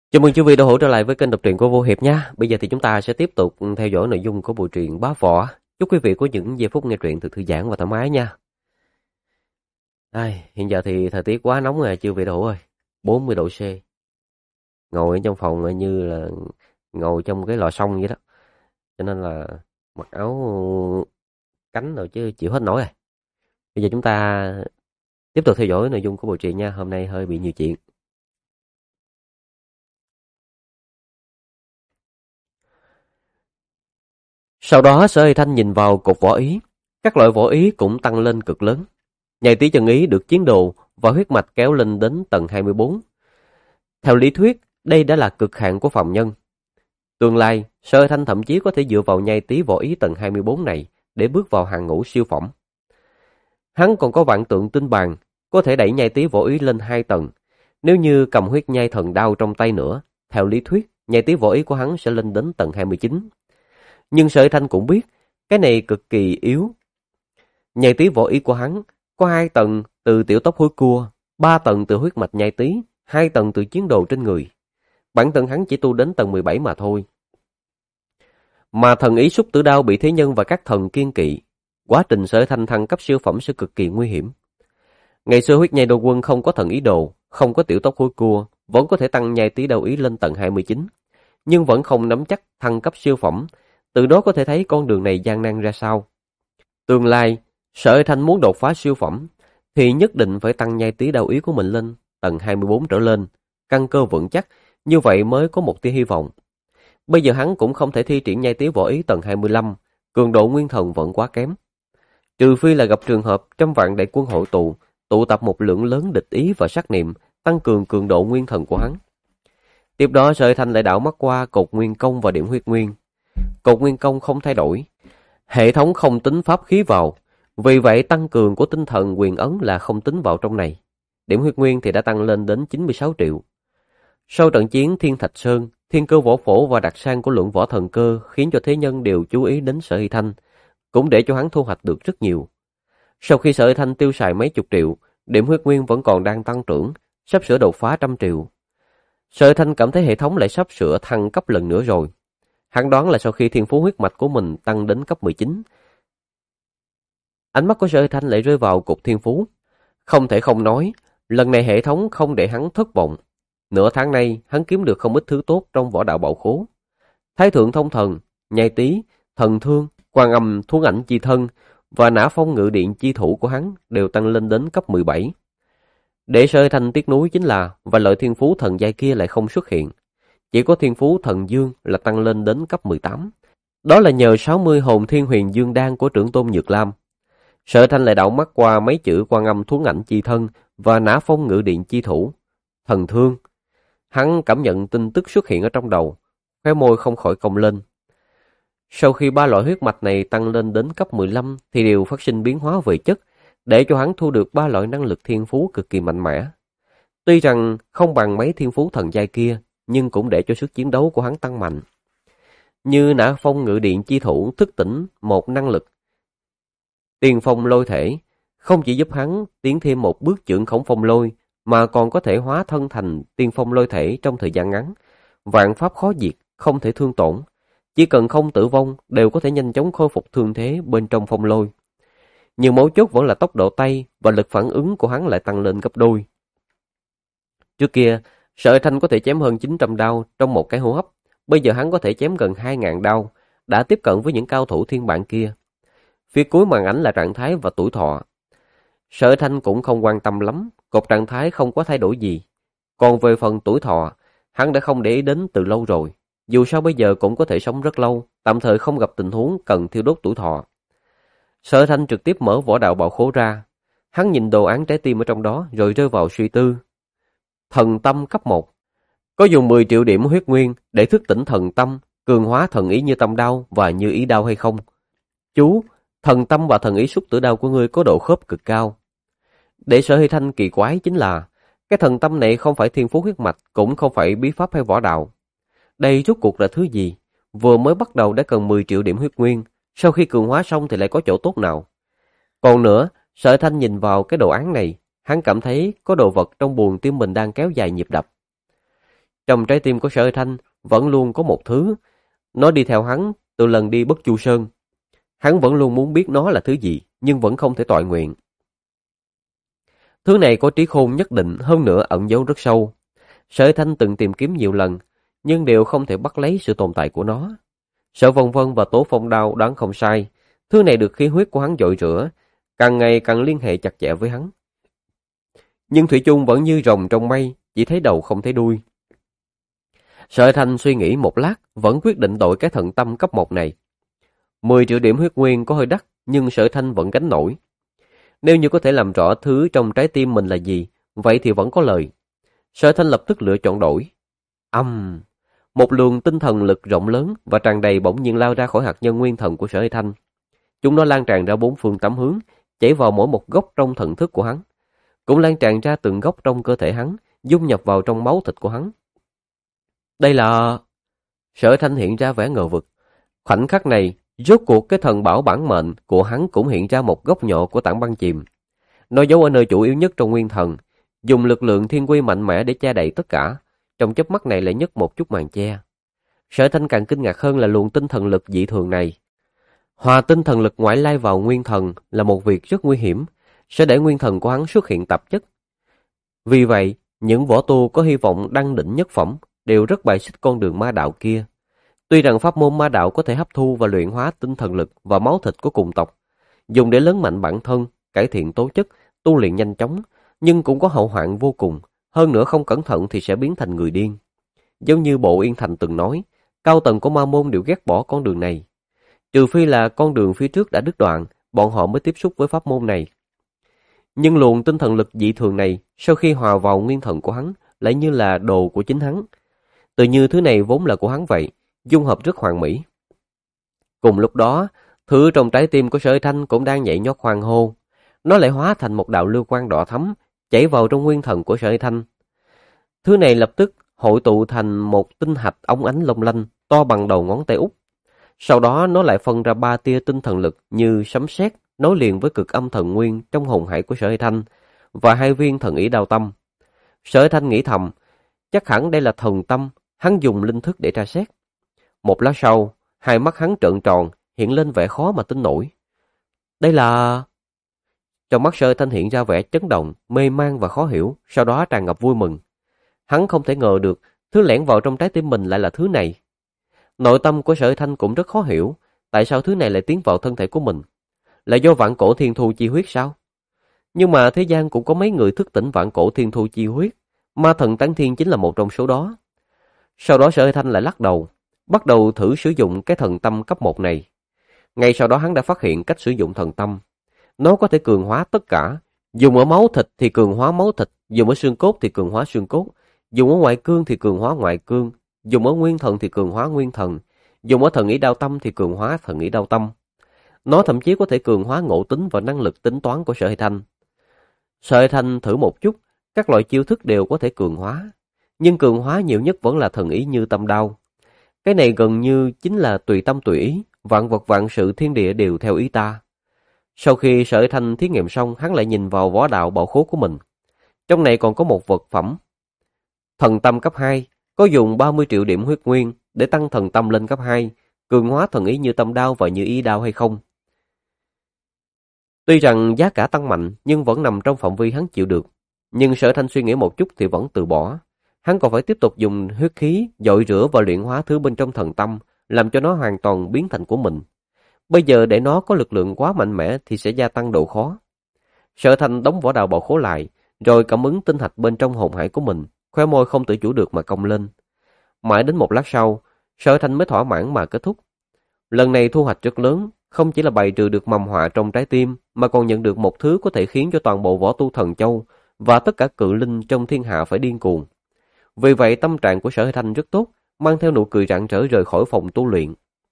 Chào mừng quý vị đã hỗ trở lại với kênh đọc truyện của Vô Hiệp nha. Bây giờ thì chúng ta sẽ tiếp tục theo dõi nội dung của bộ truyện Bá Võ. Chúc quý vị có những giây phút nghe truyện thật thư giãn và thoải mái nha. Hiện giờ thì thời tiết quá nóng rồi, chưa vị đủ ơi. 40 độ C. Ngồi ở trong phòng như là ngồi trong cái lò xông vậy đó. Cho nên là mặc áo cánh rồi chứ chịu hết nổi rồi. Bây giờ chúng ta tiếp tục theo dõi nội dung của bộ truyện nha. Hôm nay hơi bị nhiều chuyện. Sau đó Sở Hy Thanh nhìn vào cục võ ý. Các loại võ ý cũng tăng lên cực lớn. Nhai tí chân ý được chiến đồ và huyết mạch kéo lên đến tầng 24. Theo lý thuyết, đây đã là cực hạn của phàm nhân. Tương lai, Sở Hy Thanh thậm chí có thể dựa vào nhai tí võ ý tầng 24 này để bước vào hàng ngũ siêu phẩm. Hắn còn có vạn tượng tinh bàn, có thể đẩy nhai tí võ ý lên 2 tầng. Nếu như cầm huyết nhai thần đao trong tay nữa, theo lý thuyết, nhai tí võ ý của hắn sẽ lên đến tầng 29. Nhưng Sở Hy Thanh cũng biết, cái này cực kỳ yếu. Nhai tí võ ý của hắn có 2 tầng từ tiểu tóc hối cua, 3 tầng từ huyết mạch nhai tí, 2 tầng từ chiến đồ trên người. Bản thân hắn chỉ tu đến tầng 17 mà thôi. Mà thần ý xúc tử đao bị thế nhân và các thần kiêng kỵ. Quá trình Sở Thanh thăng cấp siêu phẩm sẽ cực kỳ nguy hiểm. Ngày xưa huyết nhai đô quân không có thần ý đồ, không có tiểu tóc hối cua, vẫn có thể tăng nhai tí đao ý lên tầng 29. Nhưng vẫn không nắm chắc thăng cấp siêu phẩm, từ đó có thể thấy con đường này gian nan ra sao. Tương lai, Sở Thanh muốn đột phá siêu phẩm, thì nhất định phải tăng nhai tí đao ý của mình lên tầng 24 trở lên, căn cơ vững chắc, như vậy mới có một tia hy vọng. Bây giờ hắn cũng không thể thi triển nhai tí võ ý tầng 25, cường độ nguyên thần vẫn quá kém. Trừ phi là gặp trường hợp trăm vạn đại quân hội tụ tập một lượng lớn địch ý và sát niệm, tăng cường cường độ nguyên thần của hắn. Tiếp đó Sở Thanh lại đảo mắt qua cột nguyên công và điểm huyết nguyên. Cột nguyên công không thay đổi, hệ thống không tính pháp khí vào, vì vậy tăng cường của tinh thần quyền ấn là không tính vào trong này. Điểm huyết nguyên thì đã tăng lên đến 96 triệu. Sau trận chiến Thiên Thạch Sơn, thiên cơ võ phổ và đặc sang của lượng võ thần cơ khiến cho thế nhân đều chú ý đến Sở Hy Thanh, cũng để cho hắn thu hoạch được rất nhiều. Sau khi Sở Hy Thanh tiêu xài mấy chục triệu, điểm huyết nguyên vẫn còn đang tăng trưởng, sắp sửa đột phá 100 triệu. Sở Hy Thanh cảm thấy hệ thống lại sắp sửa thăng cấp lần nữa rồi. Hắn đoán là sau khi thiên phú huyết mạch của mình tăng đến cấp 19, ánh mắt của Sở Hy Thanh lại rơi vào cục thiên phú. Không thể không nói, lần này hệ thống không để hắn thất vọng. Nửa tháng nay, hắn kiếm được không ít thứ tốt trong võ đạo bảo khố. Thái thượng thông thần, nhai tí, thần thương, quan âm thuấn ảnh chi thân và nã phong ngự điện chi thủ của hắn đều tăng lên đến cấp 17. Để Sở Hy Thanh tiếc nuối chính là và lợi thiên phú thần giai kia lại không xuất hiện. Chỉ có thiên phú thần dương là tăng lên đến cấp 18. Đó là nhờ 60 hồn thiên huyền dương đan của trưởng tôn Nhược Lam. Sở Thanh lại đảo mắt qua mấy chữ quan âm thuấn ảnh chi thân và nã phong ngự điện chi thủ, thần thương. Hắn cảm nhận tin tức xuất hiện ở trong đầu, khóe môi không khỏi cong lên. Sau khi 3 loại huyết mạch này tăng lên đến cấp 15 thì đều phát sinh biến hóa về chất, để cho hắn thu được 3 loại năng lực thiên phú cực kỳ mạnh mẽ. Tuy rằng không bằng mấy thiên phú thần giai kia, nhưng cũng để cho sức chiến đấu của hắn tăng mạnh. Như nã phong ngự điện chi thủ thức tỉnh một năng lực tiền phong lôi thể, không chỉ giúp hắn tiến thêm một bước trưởng khống phong lôi, mà còn có thể hóa thân thành tiên phong lôi thể trong thời gian ngắn. Vạn pháp khó diệt, không thể thương tổn. Chỉ cần không tử vong đều có thể nhanh chóng khôi phục thương thế bên trong phong lôi. Nhưng mấu chốt vẫn là tốc độ tay và lực phản ứng của hắn lại tăng lên gấp đôi. Trước kia, Sở Thanh có thể chém hơn 900 đao trong một cái hô hấp. Bây giờ hắn có thể chém gần 2.000 đao, đã tiếp cận với những cao thủ thiên bản kia. Phía cuối màn ảnh là trạng thái và tuổi thọ. Sở Thanh cũng không quan tâm lắm, cột trạng thái không có thay đổi gì. Còn về phần tuổi thọ, hắn đã không để ý đến từ lâu rồi. Dù sao bây giờ cũng có thể sống rất lâu, tạm thời không gặp tình huống cần thiêu đốt tuổi thọ. Sở Thanh trực tiếp mở võ đạo bảo khố ra. Hắn nhìn đồ án trái tim ở trong đó rồi rơi vào suy tư. Thần tâm cấp 1. Có dùng 10 triệu điểm huyết nguyên để thức tỉnh thần tâm, cường hóa thần ý như tâm đao và như ý đao hay không? Chú, thần tâm và thần ý xúc tử đao của ngươi có độ khớp cực cao. Để Sở Hy Thanh kỳ quái chính là, cái thần tâm này không phải thiên phú huyết mạch, cũng không phải bí pháp hay võ đạo. Đây rốt cuộc là thứ gì? Vừa mới bắt đầu đã cần 10 triệu điểm huyết nguyên, sau khi cường hóa xong thì lại có chỗ tốt nào? Còn nữa, Sở Hy Thanh nhìn vào cái đồ án này, hắn cảm thấy có đồ vật trong buồng tim mình đang kéo dài nhịp đập. Trong trái tim của Sở Thanh vẫn luôn có một thứ, nó đi theo hắn từ lần đi Bất Chu Sơn. Hắn vẫn luôn muốn biết nó là thứ gì, nhưng vẫn không thể toại nguyện. Thứ này có trí khôn nhất định, hơn nữa ẩn giấu rất sâu. Sở Thanh từng tìm kiếm nhiều lần, nhưng đều không thể bắt lấy sự tồn tại của nó. Sở Vân Vân và Tố Phong Đao đoán không sai, thứ này được khí huyết của hắn dội rửa, càng ngày càng liên hệ chặt chẽ với hắn. Nhưng thủy chung vẫn như rồng trong mây, chỉ thấy đầu không thấy đuôi. Sở Thanh suy nghĩ một lát, vẫn quyết định đổi cái thần tâm cấp 1 này. 10 triệu điểm huyết nguyên có hơi đắt, nhưng Sở Thanh vẫn gánh nổi. Nếu như có thể làm rõ thứ trong trái tim mình là gì, vậy thì vẫn có lời. Sở Thanh lập tức lựa chọn đổi. Một luồng tinh thần lực rộng lớn và tràn đầy bỗng nhiên lao ra khỏi hạt nhân nguyên thần của Sở Thanh. Chúng nó lan tràn ra 4 phương 8 hướng, chảy vào mỗi một góc trong thần thức của hắn, cũng lan tràn ra từng góc trong cơ thể hắn, dung nhập vào trong máu thịt của hắn. Đây là... Sở Thanh hiện ra vẻ ngờ vực. Khoảnh khắc này, rốt cuộc cái thần bảo bản mệnh của hắn cũng hiện ra một góc nhỏ của tảng băng chìm. Nó giấu ở nơi chủ yếu nhất trong nguyên thần, dùng lực lượng thiên quy mạnh mẽ để che đậy tất cả. Trong chớp mắt này lại nhấc một chút màn che. Sở Thanh càng kinh ngạc hơn là luồng tinh thần lực dị thường này. Hòa tinh thần lực ngoại lai vào nguyên thần là một việc rất nguy hiểm, sẽ để nguyên thần của hắn xuất hiện tạp chất. Vì vậy, những võ tu có hy vọng đăng đỉnh nhất phẩm đều rất bài xích con đường ma đạo kia. Tuy rằng pháp môn ma đạo có thể hấp thu và luyện hóa tinh thần lực và máu thịt của cùng tộc, dùng để lớn mạnh bản thân, cải thiện tố chất, tu luyện nhanh chóng, nhưng cũng có hậu hoạn vô cùng, hơn nữa không cẩn thận thì sẽ biến thành người điên. Giống như Bộ Yên Thành từng nói, cao tầng của ma môn đều ghét bỏ con đường này. Trừ phi là con đường phía trước đã đứt đoạn, bọn họ mới tiếp xúc với pháp môn này. Nhưng luồng tinh thần lực dị thường này, sau khi hòa vào nguyên thần của hắn, lại như là đồ của chính hắn. Tự như thứ này vốn là của hắn vậy, dung hợp rất hoàn mỹ. Cùng lúc đó, thứ trong trái tim của Sở Thanh cũng đang nhảy nhót hoang hô. Nó lại hóa thành một đạo lưu quang đỏ thắm, chảy vào trong nguyên thần của Sở Thanh. Thứ này lập tức hội tụ thành một tinh hạch óng ánh long lanh, to bằng đầu ngón tay út. Sau đó nó lại phân ra 3 tia tinh thần lực như sấm sét nối liền với cực âm thần nguyên trong hồn hải của Sở Thanh và 2 viên thần ý đao tâm. Sở Thanh nghĩ thầm, chắc hẳn đây là thần tâm, hắn dùng linh thức để tra xét. Một lát sau, hai mắt hắn trợn tròn, hiện lên vẻ khó mà tin nổi. Đây là... Trong mắt Sở Thanh hiện ra vẻ chấn động, mê man và khó hiểu, sau đó tràn ngập vui mừng. Hắn không thể ngờ được, thứ lẻn vào trong trái tim mình lại là thứ này. Nội tâm của Sở Thanh cũng rất khó hiểu, tại sao thứ này lại tiến vào thân thể của mình? Là do vạn cổ thiên thu chi huyết sao? Nhưng mà thế gian cũng có mấy người thức tỉnh vạn cổ thiên thu chi huyết, ma thần Tán Thiên chính là một trong số đó. Sau đó Sở Thanh lại lắc đầu, bắt đầu thử sử dụng cái thần tâm cấp 1 này. Ngay sau đó hắn đã phát hiện cách sử dụng thần tâm. Nó có thể cường hóa tất cả, dùng ở máu thịt thì cường hóa máu thịt, dùng ở xương cốt thì cường hóa xương cốt, dùng ở ngoại cương thì cường hóa ngoại cương, dùng ở nguyên thần thì cường hóa nguyên thần, dùng ở thần ý đao tâm thì cường hóa thần ý đao tâm. Nó thậm chí có thể cường hóa ngộ tính và năng lực tính toán của Sở Thanh. Sở Thanh thử một chút, các loại chiêu thức đều có thể cường hóa, nhưng cường hóa nhiều nhất vẫn là thần ý như tâm đao. Cái này gần như chính là tùy tâm tùy ý, vạn vật vạn sự thiên địa đều theo ý ta. Sau khi Sở Thanh thí nghiệm xong, hắn lại nhìn vào võ đạo bảo khố của mình. Trong này còn có một vật phẩm. Thần tâm cấp 2, có dùng 30 triệu điểm huyết nguyên để tăng thần tâm lên cấp 2, cường hóa thần ý như tâm đao và như ý đao hay không. Tuy rằng giá cả tăng mạnh nhưng vẫn nằm trong phạm vi hắn chịu được. Nhưng Sở Thanh suy nghĩ một chút thì vẫn từ bỏ. Hắn còn phải tiếp tục dùng huyết khí dội rửa và luyện hóa thứ bên trong thần tâm, làm cho nó hoàn toàn biến thành của mình. Bây giờ để nó có lực lượng quá mạnh mẽ thì sẽ gia tăng độ khó. Sở Thanh đóng võ đạo bảo khố lại, rồi cảm ứng tinh hạch bên trong hồn hải của mình, khóe môi không tự chủ được mà cong lên. Mãi đến một lát sau, Sở Thanh mới thỏa mãn mà kết thúc. Lần này thu hoạch rất lớn, không chỉ là bày trừ được mầm họa trong trái tim, mà còn nhận được một thứ có thể khiến cho toàn bộ võ tu thần châu và tất cả cự linh trong thiên hạ phải điên cuồng. Vì vậy tâm trạng của Sở Thanh rất tốt, mang theo nụ cười rạng rỡ rời khỏi phòng tu luyện.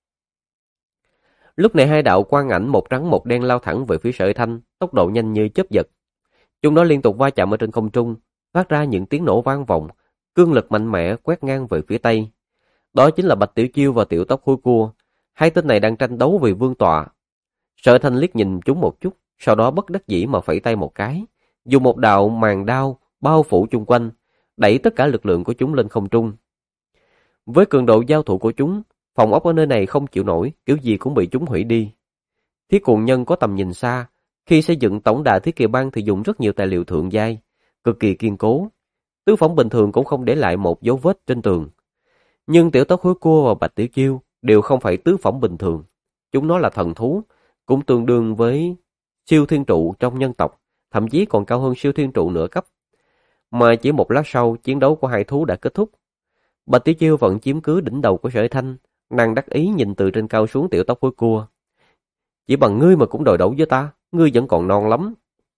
Lúc này hai đạo quang ảnh một trắng một đen lao thẳng về phía Sở Thanh, tốc độ nhanh như chớp giật. Chúng nó liên tục va chạm ở trên không trung, phát ra những tiếng nổ vang vọng, cương lực mạnh mẽ quét ngang về phía tây. Đó chính là Bạch Tiểu Chiêu và Tiểu Tóc Hôi Cua. Hai tên này đang tranh đấu vì vương tọa. Sở Thanh liếc nhìn chúng một chút, sau đó bất đắc dĩ mà phẩy tay một cái, dùng một đạo màn đao bao phủ chung quanh, đẩy tất cả lực lượng của chúng lên không trung, Với cường độ giao thủ của chúng, phòng ốc ở nơi này không chịu nổi, kiểu gì cũng bị chúng hủy đi. Thiết Cuồng Nhân có tầm nhìn xa, khi xây dựng tổng đà Thiết Kỵ Bang thì dùng rất nhiều tài liệu thượng giai, cực kỳ kiên cố. Tứ phẩm bình thường cũng không để lại một dấu vết trên tường. Nhưng Tiểu Tóc Hối Cua và Bạch Tiểu Chiêu đều không phải tứ phẩm bình thường. Chúng nó là thần thú, cũng tương đương với siêu thiên trụ trong nhân tộc, thậm chí còn cao hơn siêu thiên trụ nửa cấp. Mà chỉ một lát sau, chiến đấu của hai thú đã kết thúc. Bạch Tiểu Chiêu vẫn chiếm cứ đỉnh đầu của Sở Thanh, nàng đắc ý nhìn từ trên cao xuống Tiểu Tóc Hối Cua. Chỉ bằng ngươi mà cũng đòi đấu với ta, ngươi vẫn còn non lắm.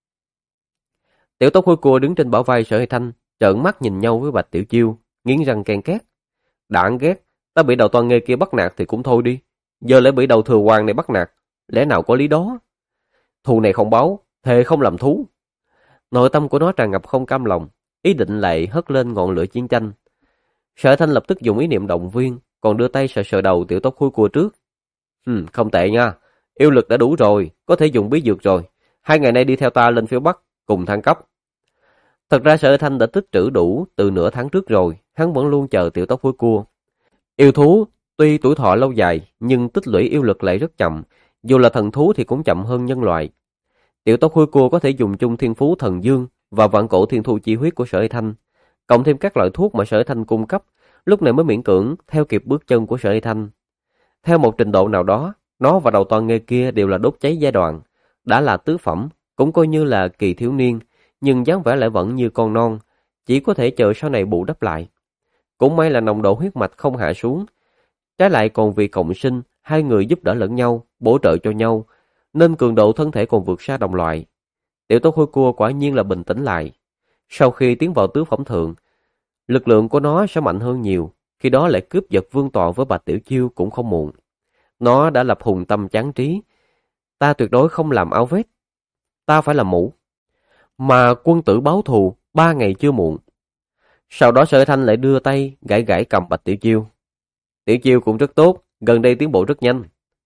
Tiểu Tóc Hối Cua đứng trên bả vai Sở Thanh, trợn mắt nhìn nhau với Bạch Tiểu Chiêu, nghiến răng ken két. Đáng ghét, ta bị đầu toàn nghề kia bắt nạt thì cũng thôi đi, giờ lại bị đầu thừa hoàng này bắt nạt, lẽ nào có lý đó? Thù này không báo, thề không làm thú. Nội tâm của nó tràn ngập không cam lòng, ý định lại hất lên ngọn lửa chiến tranh. Sở Thanh lập tức dùng ý niệm động viên, còn đưa tay sờ sờ đầu Tiểu Tóc Hối Cua trước. Không tệ nha, yêu lực đã đủ rồi, có thể dùng bí dược rồi. 2 ngày nay đi theo ta lên phía Bắc, cùng thăng cấp. Thật ra Sở Thanh đã tích trữ đủ từ nửa tháng trước rồi, hắn vẫn luôn chờ Tiểu Tóc Hối Cua. Yêu thú tuy tuổi thọ lâu dài, nhưng tích lũy yêu lực lại rất chậm, dù là thần thú thì cũng chậm hơn nhân loại. Tiểu Tóc Hối Cua có thể dùng chung thiên phú thần dương và vạn cổ thiên thu chi huyết của Sở Thanh, cộng thêm các loại thuốc mà Sở Thanh cung cấp, lúc này mới miễn cưỡng theo kịp bước chân của Sở Thanh. Theo một trình độ nào đó, nó và đầu toàn nghề kia đều là đốt cháy giai đoạn, đã là tứ phẩm, cũng coi như là kỳ thiếu niên, nhưng dáng vẻ lại vẫn như con non, chỉ có thể chờ sau này bù đắp lại. Cũng may là nồng độ huyết mạch không hạ xuống, trái lại còn vì cộng sinh, hai người giúp đỡ lẫn nhau, bổ trợ cho nhau, nên cường độ thân thể còn vượt xa đồng loại. Tiểu Tóc Hối Cua quả nhiên là bình tĩnh lại. Sau khi tiến vào tứ phẩm thượng, lực lượng của nó sẽ mạnh hơn nhiều, khi đó lại cướp giật vương tọa với Bạch Tiểu Chiêu cũng không muộn. Nó đã lập hùng tâm chán trí. Ta tuyệt đối không làm áo vest, ta phải làm mũ. Mà quân tử báo thù, 3 ngày chưa muộn. Sau đó Sở Thanh lại đưa tay gãi gãi cầm Bạch Tiểu Chiêu. Tiểu Chiêu cũng rất tốt, gần đây tiến bộ rất nhanh.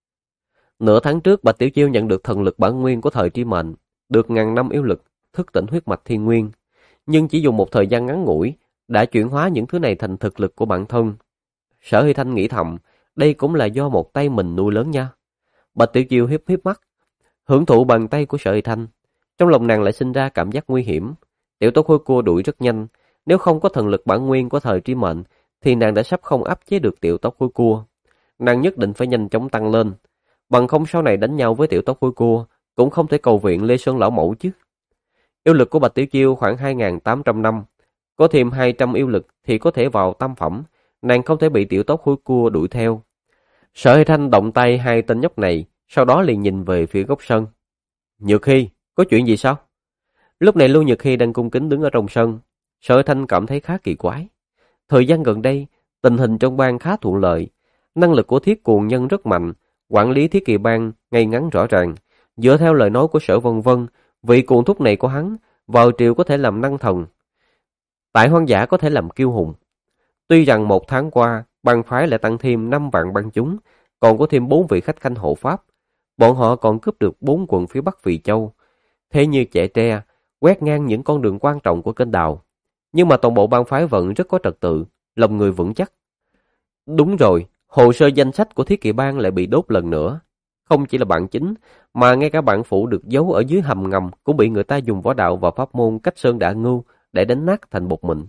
Nửa tháng trước Bạch Tiểu Chiêu nhận được thần lực bản nguyên của thời tri mệnh, được ngàn năm yêu lực, thức tỉnh huyết mạch thiên nguyên. Nhưng chỉ dùng một thời gian ngắn ngủi, đã chuyển hóa những thứ này thành thực lực của bản thân. Sở Hy Thanh nghĩ thầm, đây cũng là do một tay mình nuôi lớn nha. Bạch Tiểu Chiêu hiếp hiếp mắt, hưởng thụ bàn tay của Sở Hy Thanh. Trong lòng nàng lại sinh ra cảm giác nguy hiểm. Tiểu Tóc Hối Cua đuổi rất nhanh, nếu không có thần lực bản nguyên của thời tri mệnh, thì nàng đã sắp không áp chế được Tiểu Tóc Hối Cua. Nàng nhất định phải nhanh chóng tăng lên, bằng không sau này đánh nhau với Tiểu Tóc Hối Cua, cũng không thể cầu viện Lê Sơn Lão Mẫu chứ. Yêu lực của Bạch Tiểu Chiêu khoảng 2.800 năm, có thêm 200 yêu lực thì có thể vào tam phẩm, nàng không thể bị Tiểu Tóc Hối Cua đuổi theo. Sở Hy Thanh động tay hai tên nhóc này, sau đó liền nhìn về phía góc sân. Nhược Hy, có chuyện gì sao? Lúc này Lưu Nhược Hy đang cung kính đứng ở trong sân. Sở Hy Thanh cảm thấy khá kỳ quái. Thời gian gần đây, tình hình trong bang khá thuận lợi. Năng lực của Thiết Cuồng Nhân rất mạnh, quản lý Thiết Kỵ Bang ngay ngắn rõ ràng. Dựa theo lời nói của Sở Vân Vân, vị cuồng thúc này của hắn, vào triều có thể làm năng thần, tại hoang dã có thể làm kiêu hùng. Tuy rằng 1 tháng qua, bang phái lại tăng thêm 5 vạn bang chúng, còn có thêm 4 vị khách khanh hộ pháp. Bọn họ còn cướp được 4 quận phía Bắc Vì Châu. Thế như chạy tre, quét ngang những con đường quan trọng của kênh đào. Nhưng mà toàn bộ bang phái vẫn rất có trật tự, lòng người vững chắc. Đúng rồi, hồ sơ danh sách của Thiết Kỵ Bang lại bị đốt lần nữa. Không chỉ là bản chính, mà ngay cả bản phụ được giấu ở dưới hầm ngầm cũng bị người ta dùng võ đạo và pháp môn cách sơn đả ngưu để đánh nát thành bột mịn.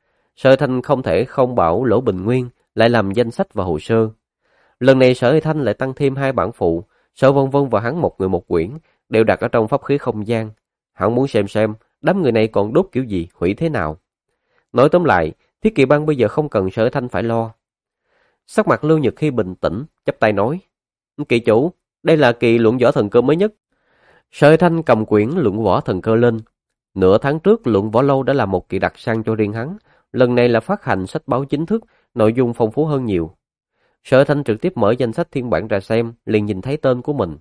Sở Thanh không thể không bảo Lỗ Bình Nguyên lại làm danh sách và hồ sơ. Lần này Sở Thanh lại tăng thêm 2 bản phụ, Sở Vân Vân và hắn một người một quyển, đều đặt ở trong pháp khí không gian. Hắn muốn xem đám người này còn đốt kiểu gì, hủy thế nào. Nói tóm lại, Thiết Kỵ Bang bây giờ không cần Sở Thanh phải lo. Sắc mặt Lưu Nhược Hy bình tĩnh, chắp tay nói: "Kỵ chủ, đây là kỳ luận võ thần cơ mới nhất." Sở Thanh cầm quyển luận võ thần cơ lên. Nửa tháng trước luận võ lâu đã là một kỳ đặc sản cho riêng hắn, lần này là phát hành sách báo chính thức, nội dung phong phú hơn nhiều. Sở Thanh trực tiếp mở danh sách thiên bản ra xem, liền nhìn thấy tên của mình.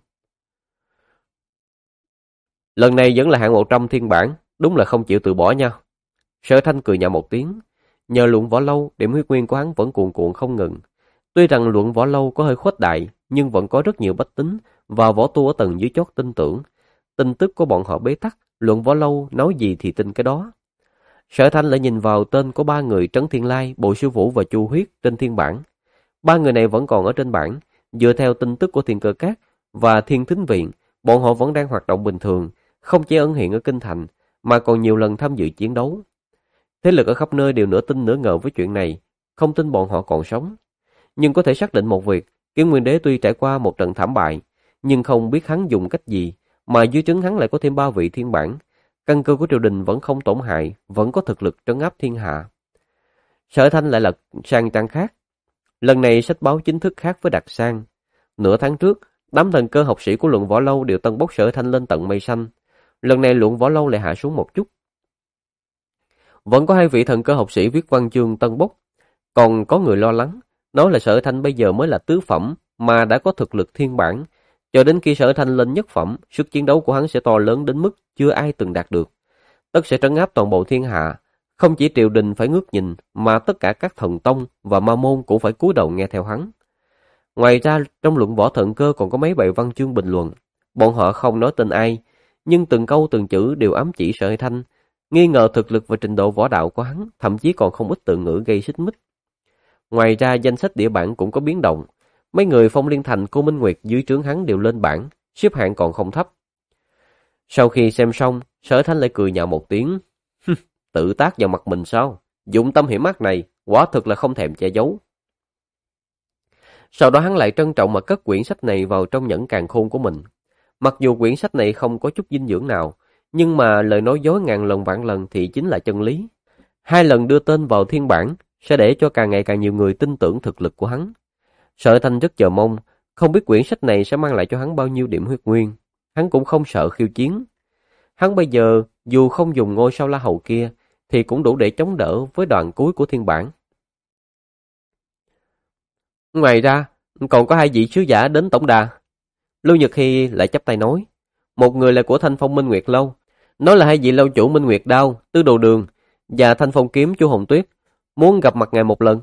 Lần này vẫn là hạng 100 thiên bản, đúng là không chịu từ bỏ nha. Sở Thanh cười nhạo một tiếng, nhờ luận võ lâu, điểm huyết nguyên của hắn vẫn cuồn cuộn không ngừng. Tuy rằng luận võ lâu có hơi khuếch đại, nhưng vẫn có rất nhiều bách tính và võ tu ở tầng dưới chót tin tưởng. Tin tức của bọn họ bế tắc, luận võ lâu nói gì thì tin cái đó. Sở Thanh lại nhìn vào tên của ba người Trấn Thiên Lai, Bội Sư Vũ và Chu Huyết trên thiên bảng. Ba người này vẫn còn ở trên bảng, dựa theo tin tức của Thiên Cơ Các và Thiên Thính Viện, bọn họ vẫn đang hoạt động bình thường, không chỉ ẩn hiện ở kinh thành, mà còn nhiều lần tham dự chiến đấu. Thế lực ở khắp nơi đều nửa tin nửa ngờ với chuyện này, không tin bọn họ còn sống. Nhưng có thể xác định một việc, Kiếm Nguyên Đế tuy trải qua một trận thảm bại, nhưng không biết hắn dùng cách gì, mà dưới trướng hắn lại có thêm 3 vị thiên bản. Căn cơ của triều đình vẫn không tổn hại, vẫn có thực lực trấn áp thiên hạ. Sở Thanh lại lật sang trang khác. Lần này sách báo chính thức khác với đặc sang. Nửa tháng trước, đám thần cơ học sĩ của Luận Võ Lâu đều tân bốc Sở Thanh lên tận mây xanh. Lần này Luận Võ Lâu lại hạ xuống một chút. Vẫn có 2 vị thần cơ học sĩ viết văn chương tân bốc. Còn có người lo lắng, nói là Sở Thanh bây giờ mới là tứ phẩm, mà đã có thực lực thiên bản. Cho đến khi Sở Thanh lên nhất phẩm, sức chiến đấu của hắn sẽ to lớn đến mức chưa ai từng đạt được. Tất sẽ trấn áp toàn bộ thiên hạ. Không chỉ triều đình phải ngước nhìn, mà tất cả các thần tông và ma môn cũng phải cúi đầu nghe theo hắn. Ngoài ra, trong Luận Võ Thần Cơ còn có mấy bài văn chương bình luận. Bọn họ không nói tên ai, nhưng từng câu từng chữ đều ám chỉ Sở Thanh, nghi ngờ thực lực và trình độ võ đạo của hắn, thậm chí còn không ít từ ngữ gây xích mích. Ngoài ra, danh sách địa bản cũng có biến động. Mấy người Phong Liên Thành, Cô Minh Nguyệt dưới trướng hắn đều lên bảng, xếp hạng còn không thấp. Sau khi xem xong, Sở Thanh lại cười nhạo một tiếng. Tự tác vào mặt mình sao? Dụng tâm hiểm ác này, quả thực là không thèm che giấu. Sau đó hắn lại trân trọng mà cất quyển sách này vào trong nhẫn càn khôn của mình. Mặc dù quyển sách này không có chút dinh dưỡng nào, nhưng mà lời nói dối ngàn lần vạn lần thì chính là chân lý. 2 lần đưa tên vào thiên bản sẽ để cho càng ngày càng nhiều người tin tưởng thực lực của hắn. Sở Thanh rất chờ mong, không biết quyển sách này sẽ mang lại cho hắn bao nhiêu điểm huyết nguyên. Hắn cũng không sợ khiêu chiến. Hắn bây giờ dù không dùng ngôi sao La Hầu kia thì cũng đủ để chống đỡ với đoạn cuối của thiên bản. Ngoài ra, còn có 2 vị sứ giả đến tổng đà. Lưu Nhật Hy lại chắp tay nói. Một người là của Thanh Phong Minh Nguyệt Lâu, nói là 2 vị lâu chủ Minh Nguyệt Đao, Tư Đồ Đường và Thanh Phong Kiếm Chu Hồng Tuyết muốn gặp mặt ngài một lần.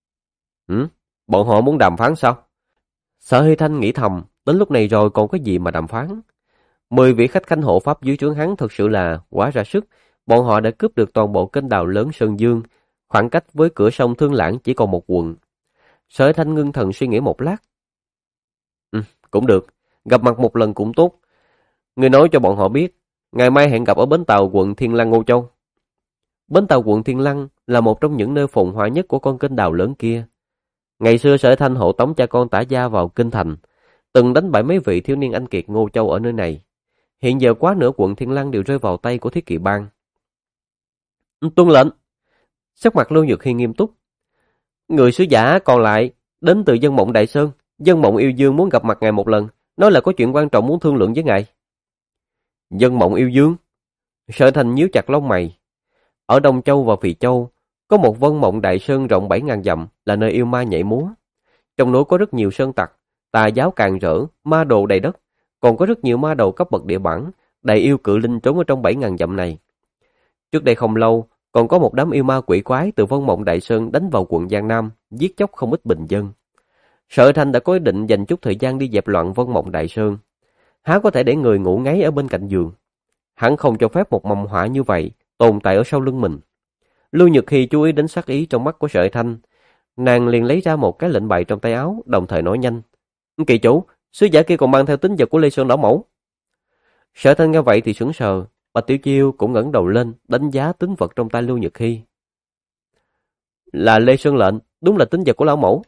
Bọn họ muốn đàm phán sao? Sở Hy Thanh nghĩ thầm, đến lúc này rồi còn có gì mà đàm phán. 10 vị khách khanh hộ pháp dưới trướng hắn thực sự là quá ra sức. Bọn họ đã cướp được toàn bộ kênh đào lớn Sơn Dương, khoảng cách với cửa sông Thương Lãng chỉ còn một quận. Sở Hy Thanh ngưng thần suy nghĩ một lát. Cũng được, gặp mặt một lần cũng tốt. Người nói cho bọn họ biết, ngày mai hẹn gặp ở bến tàu quận Thiên Lăng Ngô Châu. Bến tàu quận Thiên Lăng là một trong những nơi phồn hoa nhất của con kênh đào lớn kia. Ngày xưa Sở Thanh hộ tống cha con Tả Gia vào kinh thành, từng đánh bại mấy vị thiếu niên anh kiệt Ngô Châu ở nơi này. Hiện giờ quá nửa quận Thiên Lăng đều rơi vào tay của Thiết Kỵ Bang. Tuân lệnh. Sắc mặt Lưu Nhược Hy nghiêm túc. Người sứ giả còn lại đến từ Dân Mộng Đại Sơn. Dân Mộng Yêu Dương muốn gặp mặt ngài một lần, nói là có chuyện quan trọng muốn thương lượng với ngài. Dân Mộng Yêu Dương? Sở Thanh nhíu chặt lông mày. Ở Đông Châu và Phì Châu có một Vân Mộng Đại Sơn rộng 7.000 dặm, là nơi yêu ma nhảy múa. Trong núi có rất nhiều sơn tặc, tà giáo càn rỡ, ma đồ đầy đất, còn có rất nhiều ma đầu cấp bậc địa bản, đầy yêu cự linh trốn ở trong 7.000 dặm này. Trước đây không lâu, còn có một đám yêu ma quỷ quái từ Vân Mộng Đại Sơn đánh vào quận Giang Nam, giết chóc không ít bình dân. Sở Thanh đã có ý định dành chút thời gian đi dẹp loạn Vân Mộng Đại Sơn. Há có thể để người ngủ ngáy ở bên cạnh giường. Hắn không cho phép một mầm họa như vậy tồn tại ở sau lưng mình. Lưu Nhật Hy chú ý đến sắc ý trong mắt của Sở Thanh. Nàng liền lấy ra một cái lệnh bài trong tay áo, đồng thời nói nhanh. Kỳ chủ, sứ giả kia còn mang theo tín vật của Lê Sơn Lão Mẫu. Sở Thanh nghe vậy thì sững sờ. Bạch Tiểu Chiêu cũng ngẩng đầu lên, đánh giá tín vật trong tay Lưu Nhật Hy. Là Lê Sơn lệnh, đúng là tín vật của Lão Mẫu.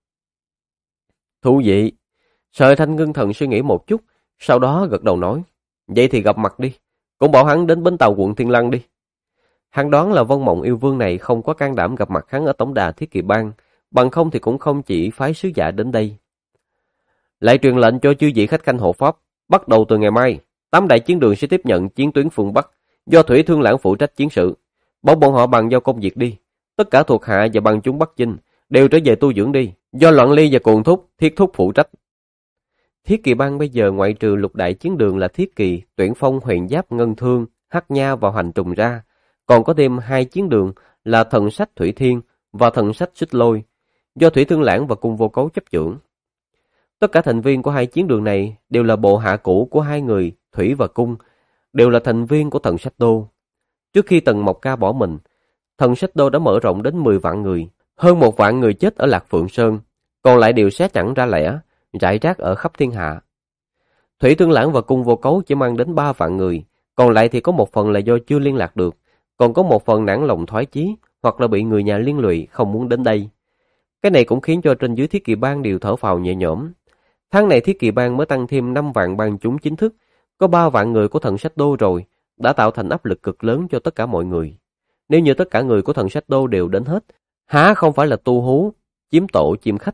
Thú vị. Sở Thanh ngưng thần suy nghĩ một chút, sau đó gật đầu nói. Vậy thì gặp mặt đi, cũng bảo hắn đến bến tàu quận Thiên Lăng đi. Hắn đoán là Vân Mộng Yêu Vương này không có can đảm gặp mặt hắn ở tổng đà Thiết Kỵ Bang, bằng không thì cũng không chỉ phái sứ giả đến đây. Lại truyền lệnh cho chư vị khách khanh hộ pháp, bắt đầu từ ngày mai, 8 đại chiến đường sẽ tiếp nhận chiến tuyến phương Bắc, do Thủy Thương Lãng phụ trách chiến sự. Bảo bọn họ bàn giao công việc đi. Tất cả thuộc hạ và bằng chúng Bắc Chinh đều trở về tu dưỡng đi, do Loạn Ly và Cuồng Thúc, Thiết Thúc phụ trách. Thiết Kỵ Bang bây giờ ngoại trừ lục đại chiến đường là Thiết Kỵ, Tuyển Phong, Huyền Giáp, Ngân Thương, Hắc Nha và Hoành Trùng ra, còn có thêm 2 chiến đường là Thần Sách Thủy Thiên và Thần Sách Xích Lôi, do Thủy Thương Lãng và Cung Vô Cấu chấp chưởng. Tất cả thành viên của 2 chiến đường này đều là bộ hạ cũ của 2 người Thủy và Cung, đều là thành viên của Thần Sách Đô. Trước khi Tần Mộc Ca bỏ mình, Thần Sách Đô đã mở rộng đến 10 vạn người, hơn 1 vạn người chết ở Lạc Phượng Sơn, còn lại đều xé chẵn ra lẻ, rải rác ở khắp thiên hạ. Thủy Tương Lãng và Cung Vô Cấu chỉ mang đến 3 vạn người, còn lại thì có một phần là do chưa liên lạc được, còn có một phần nản lòng thoái chí, hoặc là bị người nhà liên lụy không muốn đến đây. Cái này cũng khiến cho trên dưới Thiết Kỵ Bang đều thở phào nhẹ nhõm. Tháng này Thiết Kỵ Bang mới tăng thêm 5 vạn bang chúng chính thức, có 3 vạn người của Thần Sách Đô rồi, đã tạo thành áp lực cực lớn cho tất cả mọi người. Nếu như tất cả người của Thần Sách Đô đều đến hết, há không phải là tu hú, chiếm tổ chiếm khách.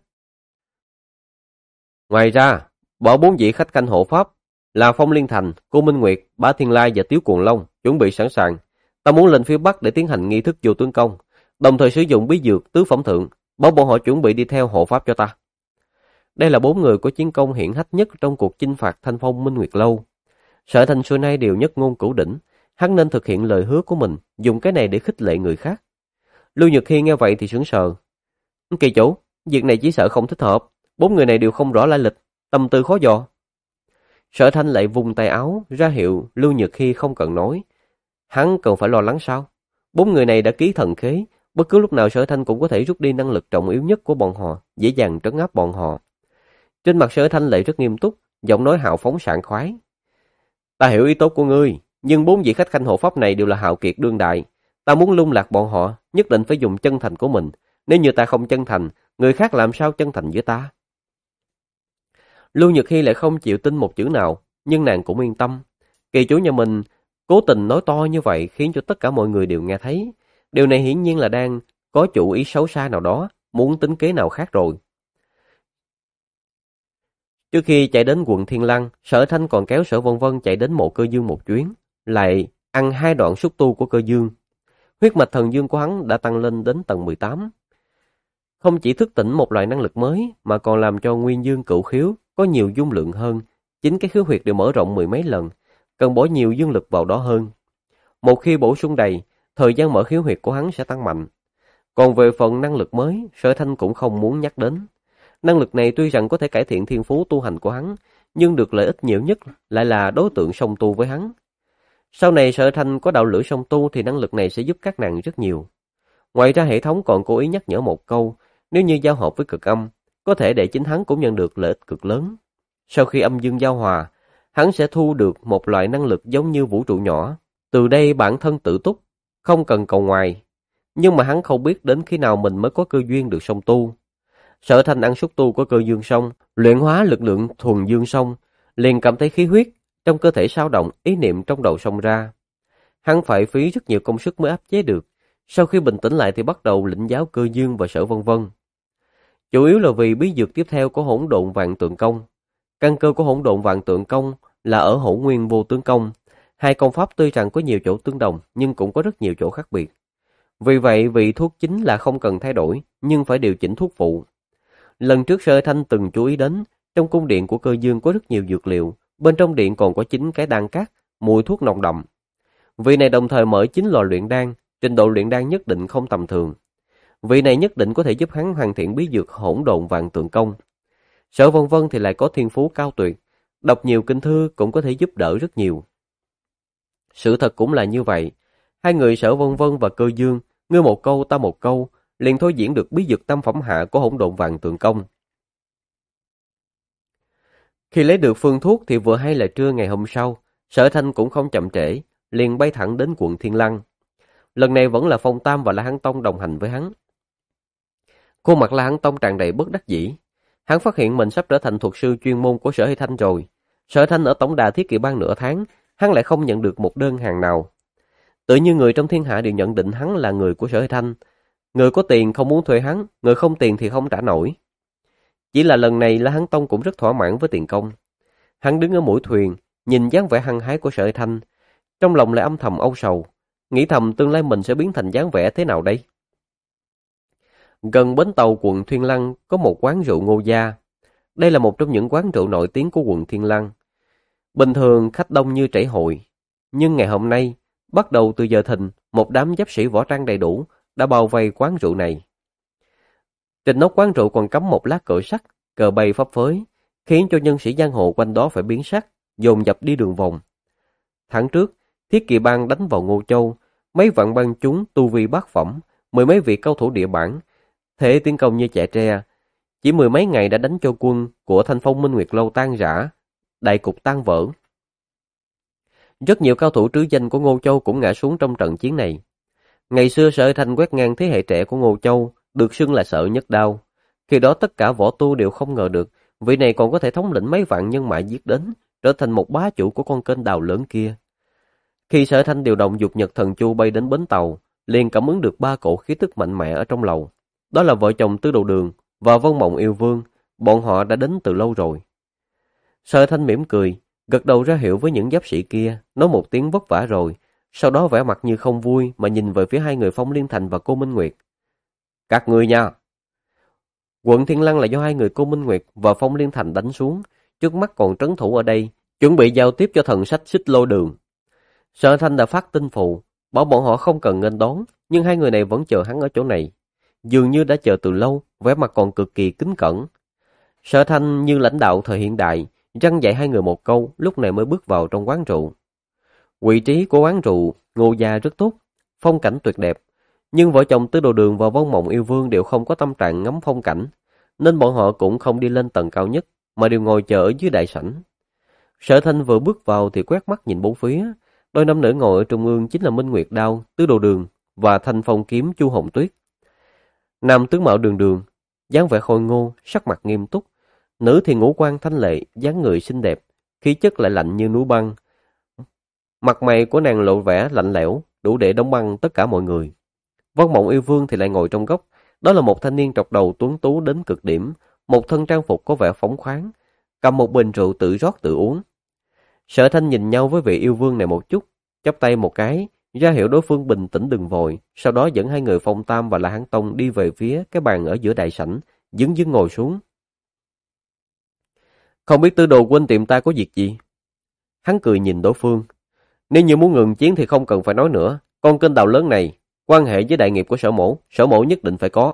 Ngoài ra, bỏ 4 vị khách canh hộ pháp là Phong Liên Thành, Cô Minh Nguyệt, Bá Thiên Lai và Tiếu Cuồng Long chuẩn bị sẵn sàng. Ta muốn lên phía Bắc để tiến hành nghi thức vô tướng công, đồng thời sử dụng bí dược tứ phẩm thượng, bảo bọn họ chuẩn bị đi theo hộ pháp cho ta. Đây là 4 người có chiến công hiển hách nhất trong cuộc chinh phạt Thanh Phong Minh Nguyệt Lâu. Sở Thanh xưa nay đều nhất ngôn cửu đỉnh, hắn nên thực hiện lời hứa của mình, dùng cái này để khích lệ người khác. Lưu Nhược Hy nghe vậy thì sững sờ. Kỳ chủ, việc này chỉ sợ không thích hợp, 4 người này đều không rõ lai lịch, tâm tư khó dò. Sở Thanh lại vùng tay áo ra hiệu Lưu Nhược Hy không cần nói. Hắn cần phải lo lắng sao? 4 người này đã ký thần khế, bất cứ lúc nào Sở Thanh cũng có thể rút đi năng lực trọng yếu nhất của bọn họ, dễ dàng trấn áp bọn họ. Trên mặt Sở Thanh lại rất nghiêm túc, giọng nói hào phóng sảng khoái. Ta hiểu ý tốt của ngươi, nhưng 4 vị khách khanh hộ pháp này đều là hào kiệt đương đại. Ta muốn lung lạc bọn họ, nhất định phải dùng chân thành của mình. Nếu như ta không chân thành, người khác làm sao chân thành với ta? Lưu Nhược Hy lại không chịu tin một chữ nào, nhưng nàng cũng yên tâm. Kỳ chủ nhà mình cố tình nói to như vậy khiến cho tất cả mọi người đều nghe thấy. Điều này hiển nhiên là đang có chủ ý xấu xa nào đó, muốn tính kế nào khác rồi. Trước khi chạy đến quận Thiên Lăng, Sở Thanh còn kéo Sở Vân Vân chạy đến mộ Cơ Dương một chuyến, lại ăn 2 đoạn xúc tu của Cơ Dương. Huyết mạch thần dương của hắn đã tăng lên đến tầng 18. Không chỉ thức tỉnh một loại năng lực mới, mà còn làm cho Nguyên Dương Cửu Khiếu có nhiều dung lượng hơn. Chính cái khiếu huyệt đều mở rộng 10 mấy lần, cần bỏ nhiều dương lực vào đó hơn. Một khi bổ sung đầy, thời gian mở khiếu huyệt của hắn sẽ tăng mạnh. Còn về phần năng lực mới, Sở Thanh cũng không muốn nhắc đến. Năng lực này tuy rằng có thể cải thiện thiên phú tu hành của hắn, nhưng được lợi ích nhiều nhất lại là đối tượng song tu với hắn. Sau này Sở Thanh có đạo lửa song tu thì năng lực này sẽ giúp các nàng rất nhiều. Ngoài ra hệ thống còn cố ý nhắc nhở một câu, nếu như giao hợp với cực âm, có thể để chính hắn cũng nhận được lợi ích cực lớn. Sau khi âm dương giao hòa, hắn sẽ thu được một loại năng lực giống như vũ trụ nhỏ. Từ đây bản thân tự túc, không cần cầu ngoài. Nhưng mà hắn không biết đến khi nào mình mới có cơ duyên được song tu. Sở Thanh ăn xúc tu của Cơ Dương xong, luyện hóa lực lượng thuần dương xong, liền cảm thấy khí huyết trong cơ thể sao động, ý niệm trong đầu xông ra. Hắn phải phí rất nhiều công sức mới áp chế được. Sau khi bình tĩnh lại thì bắt đầu lĩnh giáo Cơ Dương và Sở Vân Vân. Chủ yếu là vì bí dược tiếp theo của Hỗn Độn Vạn Tượng Công. Căn cơ của Hỗn Độn Vạn Tượng Công là ở Hỗn Nguyên Vô Tướng Công. Hai công pháp tuy rằng có nhiều chỗ tương đồng nhưng cũng có rất nhiều chỗ khác biệt. Vì vậy vị thuốc chính là không cần thay đổi, nhưng phải điều chỉnh thuốc phụ. Lần trước Sở Thanh từng chú ý đến, trong cung điện của Cơ Dương có rất nhiều dược liệu, bên trong điện còn có 9 cái đan cát, mùi thuốc nồng đậm. Vị này đồng thời mở 9 lò luyện đan, trình độ luyện đan nhất định không tầm thường. Vị này nhất định có thể giúp hắn hoàn thiện bí dược Hỗn Độn Vạn Tượng Công. Sở Vân Vân thì lại có thiên phú cao tuyệt, đọc nhiều kinh thư cũng có thể giúp đỡ rất nhiều. Sự thật cũng là như vậy, hai người Sở Vân Vân và Cơ Dương, ngươi một câu ta một câu, liền thôi diễn được bí dược tam phẩm hạ của Hỗn Độn Vạn Tượng Công. Khi lấy được phương thuốc thì vừa hay là trưa ngày hôm sau, Sở Thanh cũng không chậm trễ, liền bay thẳng đến quận Thiên Lăng. Lần này vẫn là Phong Tam và La Hán Tông đồng hành với hắn. Khuôn mặt La Hán Tông tràn đầy bất đắc dĩ. Hắn phát hiện mình sắp trở thành thuật sư chuyên môn của Sở Hy Thanh rồi. Sở Thanh ở tổng đà Thiết Kỵ Bang nửa tháng, hắn lại không nhận được một đơn hàng nào. Tự như người trong thiên hạ đều nhận định hắn là người của Sở Hy Thanh. Người có tiền không muốn thuê hắn, người không tiền thì không trả nổi. Chỉ là lần này La Hán Tông cũng rất thỏa mãn với tiền công. Hắn đứng ở mũi thuyền, nhìn dáng vẻ hăng hái của Sở Hy Thanh, trong lòng lại âm thầm âu sầu, nghĩ thầm tương lai mình sẽ biến thành dáng vẻ thế nào đây. Gần bến tàu quận Thiên Lăng có một quán rượu Ngô Gia. Đây là một trong những quán rượu nổi tiếng của quận Thiên Lăng. Bình thường khách đông như trễ hội, nhưng ngày hôm nay, bắt đầu từ giờ thìn, một đám giáp sĩ võ trang đầy đủ đã bao vây quán rượu này. Trên nóc quán rượu còn cắm một lá cờ sắt, cờ bay phấp phới, khiến cho nhân sĩ giang hồ quanh đó phải biến sắc, dồn dập đi đường vòng. Tháng trước, Thiết Kỵ Bang đánh vào Ngô Châu, mấy vạn bang chúng tu vi bát phẩm, mười mấy vị cao thủ địa bản, thể tiến công như chạy tre. Chỉ mười mấy ngày đã đánh cho quân của Thanh Phong Minh Nguyệt Lâu tan rã, đại cục tan vỡ. Rất nhiều cao thủ trứ danh của Ngô Châu cũng ngã xuống trong trận chiến này. Ngày xưa Sở Thanh quét ngang thế hệ trẻ của Ngô Châu, được xưng là Sở Nhất Đao. Khi đó tất cả võ tu đều không ngờ được, vị này còn có thể thống lĩnh mấy vạn nhân mã giết đến, trở thành một bá chủ của con kênh đào lớn kia. Khi Sở Thanh điều động dục nhật thần chu bay đến bến tàu, liền cảm ứng được ba cổ khí tức mạnh mẽ ở trong lầu. Đó là vợ chồng Tư Đồ Đường và Vân Mộng Yêu Vương, bọn họ đã đến từ lâu rồi. Sở Thanh mỉm cười, gật đầu ra hiệu với những giáp sĩ kia, nói một tiếng vất vả rồi, sau đó vẻ mặt như không vui mà nhìn về phía hai người Phong Liên Thành và Cô Minh Nguyệt. Các người nha! Quận Thiên Lăng là do hai người Cô Minh Nguyệt và Phong Liên Thành đánh xuống, trước mắt còn trấn thủ ở đây, chuẩn bị giao tiếp cho thần sách Xích Lô Đường. Sở Thanh đã phát tin phụ, bảo bọn họ không cần nghênh đón, nhưng hai người này vẫn chờ hắn ở chỗ này. Dường như đã chờ từ lâu, vẻ mặt còn cực kỳ kính cẩn. Sở Thanh như lãnh đạo thời hiện đại, răn dạy hai người một câu, lúc này mới bước vào trong quán rượu. Vị trí của quán rượu, Ngô gia rất tốt, phong cảnh tuyệt đẹp, nhưng vợ chồng Tư Đồ Đường và Vân Mộng Yêu Vương đều không có tâm trạng ngắm phong cảnh, nên bọn họ cũng không đi lên tầng cao nhất, mà đều ngồi chờ ở dưới đại sảnh. Sở Thanh vừa bước vào thì quét mắt nhìn bốn phía, đôi nam nữ ngồi ở trung ương chính là Minh Nguyệt Đao, Tư Đồ Đường và Thanh Phong Kiếm Chu Hồng Tuyết. Nam tướng mạo đường đường, dáng vẻ khôi ngô, sắc mặt nghiêm túc, nữ thì ngũ quan thanh lệ, dáng người xinh đẹp, khí chất lại lạnh như núi băng. Mặt mày của nàng lộ vẻ lạnh lẽo, đủ để đóng băng tất cả mọi người. Vân Mộng Yêu Vương thì lại ngồi trong góc, đó là một thanh niên trọc đầu tuấn tú đến cực điểm, một thân trang phục có vẻ phóng khoáng, cầm một bình rượu tự rót tự uống. Sở Thanh nhìn nhau với vị yêu vương này một chút, chắp tay một cái, ra hiệu đối phương bình tĩnh đừng vội, sau đó dẫn hai người Phong Tam và La Hán Tông đi về phía cái bàn ở giữa đại sảnh, dứng dứng ngồi xuống. Không biết Tư Đồ huynh tìm ta có việc gì? Hắn cười nhìn đối phương. Nếu như muốn ngừng chiến thì không cần phải nói nữa, con kênh đào lớn này, quan hệ với đại nghiệp của Sở Mỗ nhất định phải có.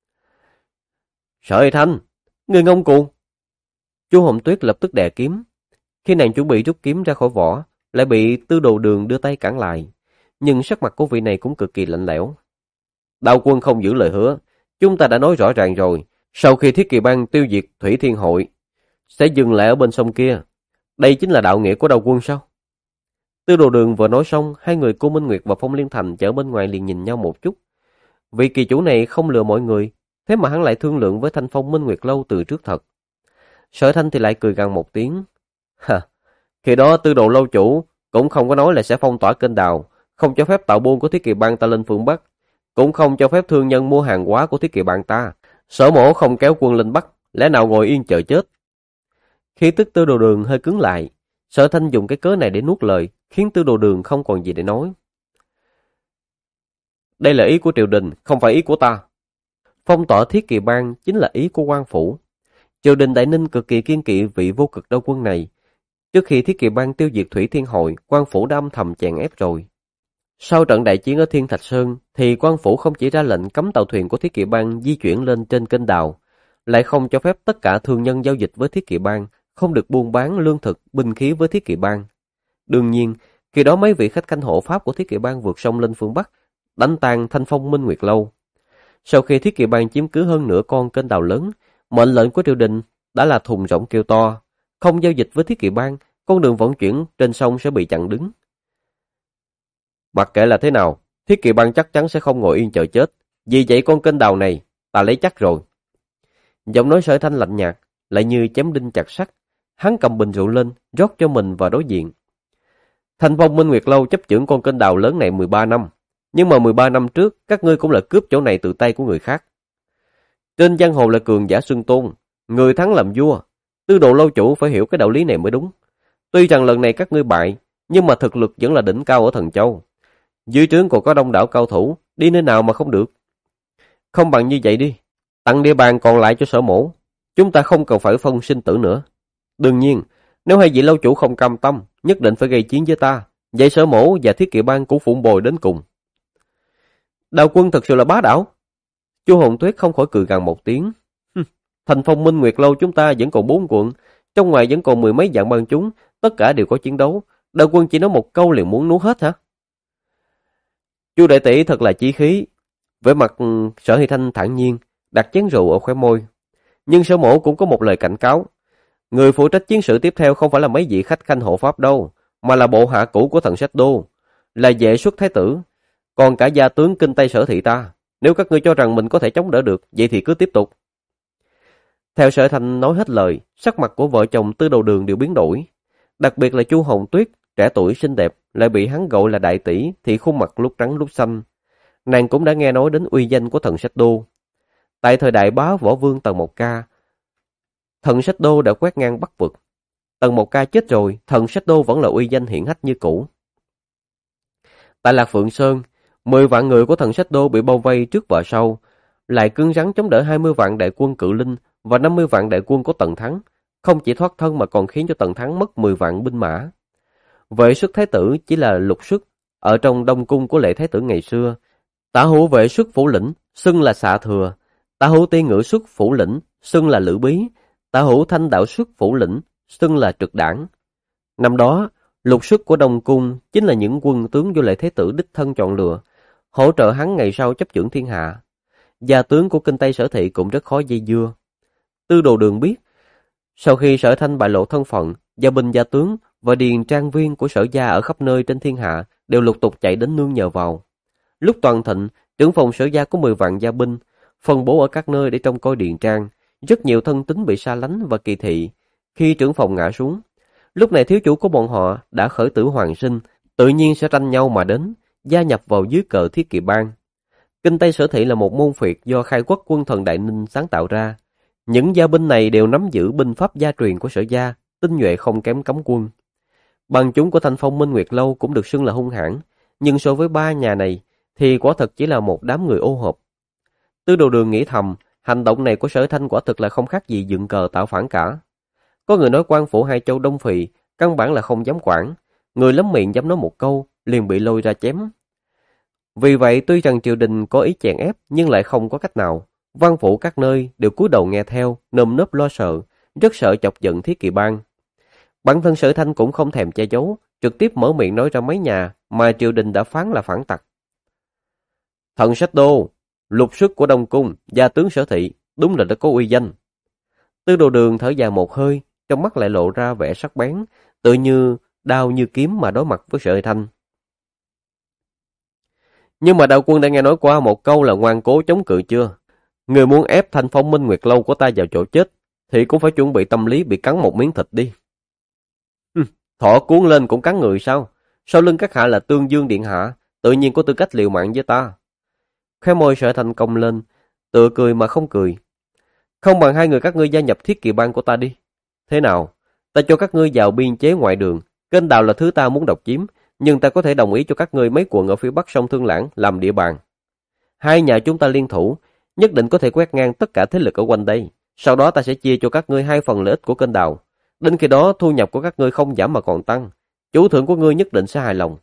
Sở Thanh, người ngông cuồng. Chu Hồng Tuyết lập tức đè kiếm. Khi nàng chuẩn bị rút kiếm ra khỏi vỏ, lại bị Tư Đồ Đường đưa tay cản lại. Nhưng sắc mặt của vị này cũng cực kỳ lạnh lẽo. Đạo quân không giữ lời hứa, chúng ta đã nói rõ ràng rồi, sau khi Thiết Kỳ Bang tiêu diệt Thủy Thiên Hội, sẽ dừng lại ở bên sông kia. Đây chính là đạo nghĩa của đạo quân sao? Tư Đồ Đường vừa nói xong, hai người Cô Minh Nguyệt và Phong Liên Thành chở bên ngoài liền nhìn nhau một chút. Vị kỳ chủ này không lừa mọi người, thế mà hắn lại thương lượng với Thanh Phong Minh Nguyệt Lâu từ trước thật. Sở Thanh thì lại cười gằn một tiếng. Khi đó Tư Đồ lâu chủ cũng không có nói là sẽ phong tỏa kênh đào, không cho phép tạo buôn của Thiết Kỳ Bang ta lên phương Bắc, cũng không cho phép thương nhân mua hàng hóa của Thiết Kỳ Bang ta. Sở Mỗ không kéo quân lên Bắc, lẽ nào ngồi yên chờ chết? Khi tức Tư Đồ Đường hơi cứng lại, Sở Thanh dùng cái cớ này để nuốt lời, khiến Tư Đồ Đường không còn gì để nói. Đây là ý của triều đình, không phải ý của ta. Phong tỏa Thiết Kỳ Bang chính là ý của quan phủ. Triều đình Đại Ninh cực kỳ kiên kỵ vị vô cực đao quân này. Trước khi Thiết Kỳ Bang tiêu diệt Thủy Thiên Hội, quan phủ đã âm thầm chèn ép rồi. Sau trận đại chiến ở Thiên Thạch Sơn, thì quan phủ không chỉ ra lệnh cấm tàu thuyền của Thiết Kỳ Bang di chuyển lên trên kênh đào, lại không cho phép tất cả thương nhân giao dịch với Thiết Kỳ Bang, không được buôn bán lương thực, binh khí với Thiết Kỳ Bang. Đương nhiên, khi đó mấy vị khách canh hộ Pháp của Thiết Kỳ Bang vượt sông lên phương Bắc, đánh tan Thanh Phong Minh Nguyệt Lâu. Sau khi Thiết Kỳ Bang chiếm cứ hơn nửa con kênh đào lớn, mệnh lệnh của triều đình đã là thùng rỗng kêu to, không giao dịch với Thiết Kỳ Bang, con đường vận chuyển trên sông sẽ bị chặn đứng. Mặc kệ là thế nào, Thiết Kỳ Bang chắc chắn sẽ không ngồi yên chờ chết, vì vậy con kênh đào này ta lấy chắc rồi. Giọng nói Sở Thanh lạnh nhạt, lại như chém đinh chặt sắt. Hắn cầm bình rượu lên, rót cho mình và đối diện. Thanh Phong Minh Nguyệt Lâu chấp chưởng con kênh đào lớn này 13 năm, nhưng mà 13 năm trước các ngươi cũng là cướp chỗ này từ tay của người khác. Trên giang hồ là cường giả xưng tôn, người thắng làm vua. Tư Đồ lâu chủ phải hiểu cái đạo lý này mới đúng. Tuy rằng lần này các ngươi bại, nhưng mà thực lực vẫn là đỉnh cao ở Thần Châu. Dưới trướng còn có đông đảo cao thủ, đi nơi nào mà không được. Không bằng như vậy đi, tặng địa bàn còn lại cho Sở Mỗ, chúng ta không cần phải phân sinh tử nữa. Đương nhiên, nếu hai vị lâu chủ không cam tâm, nhất định phải gây chiến với ta, vậy Sở Mỗ và Thiết Kỵ Bang cũng phụng bồi đến cùng. Đạo quân thật sự là bá đạo. Chu Hồng Tuyết không khỏi cười gằn một tiếng. Thành Phong Minh Nguyệt Lâu chúng ta vẫn còn 4 quận, trong ngoài vẫn còn mười mấy vạn bang chúng, tất cả đều có chiến đấu. Đạo quân chỉ nói một câu liền muốn nuốt hết hả? Chu đại tỷ thật là chí khí. Vẻ mặt Sở Hy Thanh thản nhiên, đặt chén rượu ở khóe môi. Nhưng Sở Mỗ cũng có một lời cảnh cáo. Người phụ trách chiến sự tiếp theo không phải là mấy vị khách khanh hộ pháp đâu, mà là bộ hạ cũ của thần Sách Đô, là vệ xuất thái tử, còn cả gia tướng kinh Tây Sở thị ta. Nếu các ngươi cho rằng mình có thể chống đỡ được, vậy thì cứ tiếp tục. Theo Sở Thanh nói hết lời, sắc mặt của vợ chồng Tư Đầu Đường đều biến đổi. Đặc biệt là Chu Hồng Tuyết, trẻ tuổi xinh đẹp, lại bị hắn gọi là đại tỷ, thì khuôn mặt lúc trắng lúc xanh. Nàng cũng đã nghe nói đến uy danh của thần Sách Đô. Tại thời đại bá võ vương Tần Mộc Ca, thần Sách Đô đã quét ngang Bắc vực. Tần Mộc Ca chết rồi, thần Sách Đô vẫn là uy danh hiển hách như cũ. Tại Lạc Phượng Sơn, 10 vạn người của thần Sách Đô bị bao vây trước và sau, lại cứng rắn chống đỡ 20 vạn đại quân Cự Linh và 50 vạn đại quân của Tần Thắng, không chỉ thoát thân mà còn khiến cho Tần Thắng mất 10 vạn binh mã. Vệ xuất thái tử chỉ là lục xuất ở trong đông cung của Lệ thái tử ngày xưa. Tả hữu vệ xuất phủ lĩnh xưng là Xạ Thừa, tả hữu Ti Ngự xuất phủ lĩnh xưng là Lữ Bí, tả hữu Thanh Đạo xuất phủ lĩnh xưng là Trực Đảng. Năm đó, lục xuất của đông cung chính là những quân tướng do Lệ thái tử đích thân chọn lựa, hỗ trợ hắn ngày sau chấp chưởng thiên hạ. Gia tướng của kinh Tây Sở thị cũng rất khó dây dưa. Tư Đồ Đường biết, sau khi Sở Thanh bại lộ thân phận, gia binh gia tướng và điền trang viên của Sở gia ở khắp nơi trên thiên hạ đều lục tục chạy đến nương nhờ vào. Lúc toàn thịnh, trưởng phòng Sở gia có 10 vạn gia binh, phân bố ở các nơi để trông coi điền trang. Rất nhiều thân tín bị xa lánh và kỳ thị. Khi trưởng phòng ngã xuống, lúc này thiếu chủ của bọn họ đã khởi tử hoàn sinh, tự nhiên sẽ tranh nhau mà đến, gia nhập vào dưới cờ Thiết Kỵ Bang. Kinh Tây Sở thị là một môn phiệt do khai quốc quân thần Đại Ninh sáng tạo ra. Những gia binh này đều nắm giữ binh pháp gia truyền của Sở gia, tinh nhuệ không kém cấm quân. Bằng chúng của Thanh Phong Minh Nguyệt Lâu cũng được xưng là hung hãn, nhưng so với ba nhà này thì quả thật chỉ là một đám người ô hợp. Tư Đồ Đường nghĩ thầm, hành động này của Sở Thanh quả thực là không khác gì dựng cờ tạo phản cả. Có người nói quan phủ hai châu Đông Phì căn bản là không dám quản, người lắm miệng dám nói một câu liền bị lôi ra chém. Vì vậy tuy rằng triều đình có ý chèn ép nhưng lại không có cách nào. Văn phủ các nơi đều cúi đầu nghe theo, nơm nớp lo sợ, rất sợ chọc giận Thiết Kỵ Bang. Bản thân Sở Thanh cũng không thèm che giấu, trực tiếp mở miệng nói ra mấy nhà mà triều đình đã phán là phản tặc. Thần Sách Đô, lục xuất của Đông Cung, gia tướng Sở thị, đúng là đã có uy danh. Tư Đồ Đường thở dài một hơi, trong mắt lại lộ ra vẻ sắc bén, tự như đao như kiếm mà đối mặt với Sở Thanh. Nhưng mà đạo quân đã nghe nói qua một câu là ngoan cố chống cự chưa? Người muốn ép Thanh Phong Minh Nguyệt Lâu của ta vào chỗ chết, thì cũng phải chuẩn bị tâm lý bị cắn một miếng thịt đi. Thỏ cuốn lên cũng cắn người sao? Sau lưng các hạ là Tương Dương Điện Hạ, tự nhiên có tư cách liều mạng với ta. Khóe môi Sở Thanh cong lên, tựa cười mà không cười. Không bằng hai người các ngươi gia nhập Thiết Kỵ Bang của ta đi. Thế nào? Ta cho các ngươi vào biên chế ngoại đường, kênh đào là thứ ta muốn độc chiếm, nhưng ta có thể đồng ý cho các ngươi mấy quận ở phía bắc sông Thương Lãng làm địa bàn. Hai nhà chúng ta liên thủ, nhất định có thể quét ngang tất cả thế lực ở quanh đây. Sau đó ta sẽ chia cho các ngươi 2 phần lợi ích của kênh đào. Đến khi đó thu nhập của các ngươi không giảm mà còn tăng. Chủ thượng của ngươi nhất định sẽ hài lòng.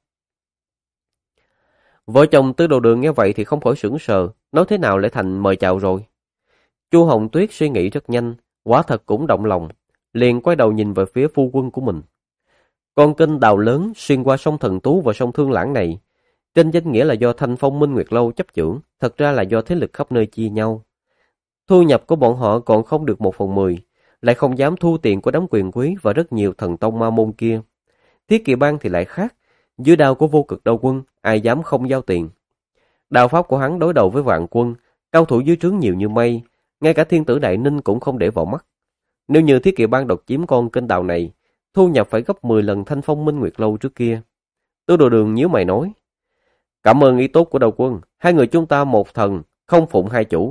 Vợ chồng Tư Đồ Đường nghe vậy thì không khỏi sững sờ, nói thế nào lại thành mời chào rồi. Chu Hồng Tuyết suy nghĩ rất nhanh, quả thật cũng động lòng, liền quay đầu nhìn về phía phu quân của mình. Con kênh đào lớn xuyên qua sông Thần Tú và sông Thương Lãng này, trên danh nghĩa là do Thanh Phong Minh Nguyệt Lâu chấp chưởng, thật ra là do thế lực khắp nơi chia nhau. Thu nhập của bọn họ còn không được 1/10, lại không dám thu tiền của đám quyền quý và rất nhiều thần tông ma môn kia. Thiết Kỵ Bang thì lại khác, dưới đao của Vô Cực Đao Quân, ai dám không giao tiền. Đao pháp của hắn đối đầu với vạn quân, cao thủ dưới trướng nhiều như mây, ngay cả thiên tử Đại Ninh cũng không để vào mắt. Nếu như Thiết Kỵ Bang độc chiếm con kênh đào này, thu nhập phải gấp 10 lần Thanh Phong Minh Nguyệt Lâu trước kia. Tư Đồ Đường nhíu mày nói, cảm ơn ý tốt của Đao Quân, hai người chúng ta một thần, không phụng hai chủ.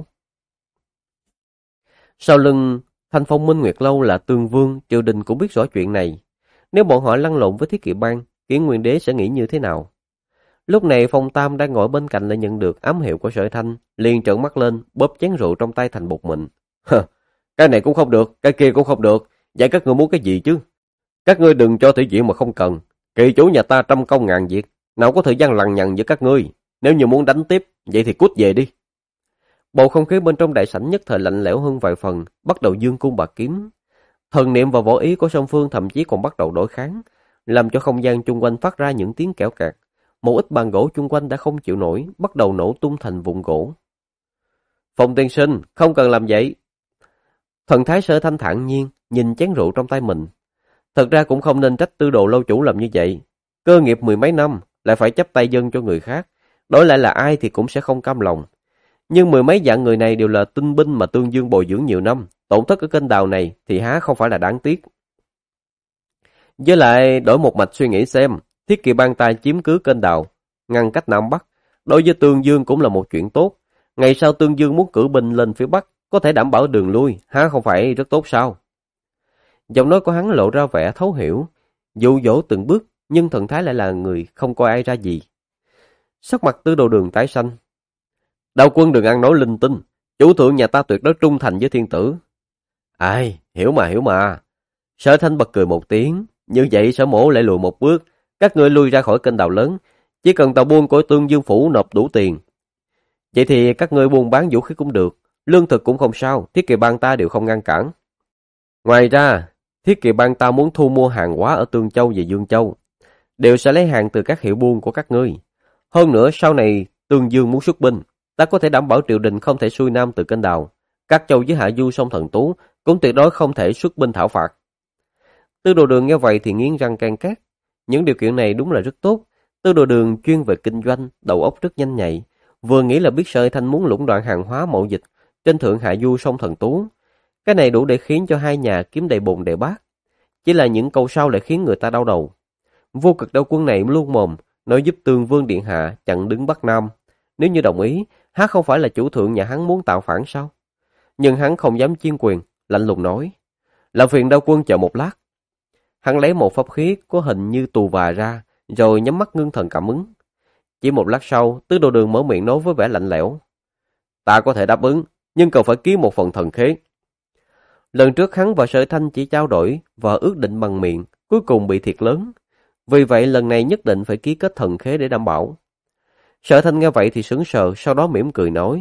Sau lưng Thanh Phong Minh Nguyệt Lâu là Tương Vương, triều đình cũng biết rõ chuyện này. Nếu bọn họ lăn lộn với Thiết Kỵ Bang, Kiển Nguyên Đế sẽ nghĩ như thế nào? Lúc này Phong Tam đang ngồi bên cạnh lại nhận được ám hiệu của Sở Thanh, liền trợn mắt lên, bóp chén rượu trong tay thành bột mịn. Cái này cũng không được, cái kia cũng không được, vậy các ngươi muốn cái gì chứ? Các ngươi đừng cho thủy diện mà không cần. Kỳ chủ nhà ta trăm công ngàn việc, nào có thời gian lằng nhằng với các ngươi. Nếu như muốn đánh tiếp, vậy thì cút về đi. Bầu không khí bên trong đại sảnh nhất thời lạnh lẽo hơn vài phần, bắt đầu dương cung bạc kiếm. Thần niệm và võ ý của song phương thậm chí còn bắt đầu đối kháng, làm cho không gian chung quanh phát ra những tiếng kẽo kẹt. một ít bàn gỗ chung quanh đã không chịu nổi, bắt đầu nổ tung thành vụn gỗ. Phong tiên sinh, không cần làm vậy. Thần thái Sở Thanh thản nhiên, nhìn chén rượu trong tay mình. Thật ra cũng không nên trách Tư Đồ lâu chủ làm như vậy. Cơ nghiệp mười mấy năm, lại phải chấp tay dâng cho người khác. Đổi lại là ai thì cũng sẽ không cam lòng. Nhưng mười mấy vạn người này đều là tinh binh mà Tương Dương bồi dưỡng nhiều năm. Tổn thất ở kênh đào này thì há không phải là đáng tiếc. Với lại đổi một mạch suy nghĩ xem, Thiết Kỵ Bang ta chiếm cứ kênh đào, ngăn cách Nam Bắc, đối với Tương Dương cũng là một chuyện tốt. Ngày sau Tương Dương muốn cử binh lên phía Bắc, có thể đảm bảo đường lui, há không phải rất tốt sao? Giọng nói của hắn lộ ra vẻ thấu hiểu, dụ dỗ từng bước, nhưng thần thái lại là người không coi ai ra gì. Sắc mặt Tư Đồ Đường tái xanh. Đạo quân đừng ăn nói linh tinh, chủ thượng nhà ta tuyệt đối trung thành với thiên tử. Ai, hiểu mà. Sở Thanh bật cười một tiếng, như vậy Sở Mỗ lại lùi một bước, các ngươi lui ra khỏi kênh đào lớn, chỉ cần tàu buôn của Tương Dương phủ nộp đủ tiền. Vậy thì các ngươi buôn bán vũ khí cũng được, lương thực cũng không sao, Thiết Kỵ Bang ta đều không ngăn cản. Ngoài ra, Thiết Kỵ Bang ta muốn thu mua hàng hóa ở Tương Châu và Dương Châu, đều sẽ lấy hàng từ các hiệu buôn của các ngươi. Hơn nữa sau này Tương Dương muốn xuất binh, ta có thể đảm bảo triều đình không thể xuôi nam từ kênh đào. Các châu với hạ du sông Thần Tú cũng tuyệt đối không thể xuất binh thảo phạt. Tư Đồ Đường nghe vậy thì nghiến răng can quát. Những điều kiện này đúng là rất tốt. Tư Đồ Đường chuyên về kinh doanh, đầu óc rất nhanh nhạy. Vừa nghĩ là biết Sở Thanh muốn lũng đoạn hàng hóa mậu dịch trên thượng hạ du sông Thần Tú. Cái này đủ để khiến cho hai nhà kiếm đầy bồn đầy bát. Chỉ là những câu sau lại khiến người ta đau đầu. Vô Cực Đạo Quân này luôn mồm nói giúp Tương Vương điện hạ chặn đứng Bắc Nam. Nếu như đồng ý, há không phải là chủ thượng nhà hắn muốn tạo phản sao? Nhưng hắn không dám chiên quyền, lạnh lùng nói: làm phiền Đạo Quân chờ một lát. Hắn lấy một pháp khí có hình như tù và ra, rồi nhắm mắt ngưng thần cảm ứng. Chỉ một lát sau, Tư Đồ Đường mở miệng nói với vẻ lạnh lẽo: ta có thể đáp ứng, nhưng cần phải ký một phần thần khế. Lần trước hắn và Sở Thanh chỉ trao đổi và ước định bằng miệng, cuối cùng bị thiệt lớn. Vì vậy lần này nhất định phải ký kết thần khế để đảm bảo. Sở Thanh nghe vậy thì sững sờ, sau đó mỉm cười nói: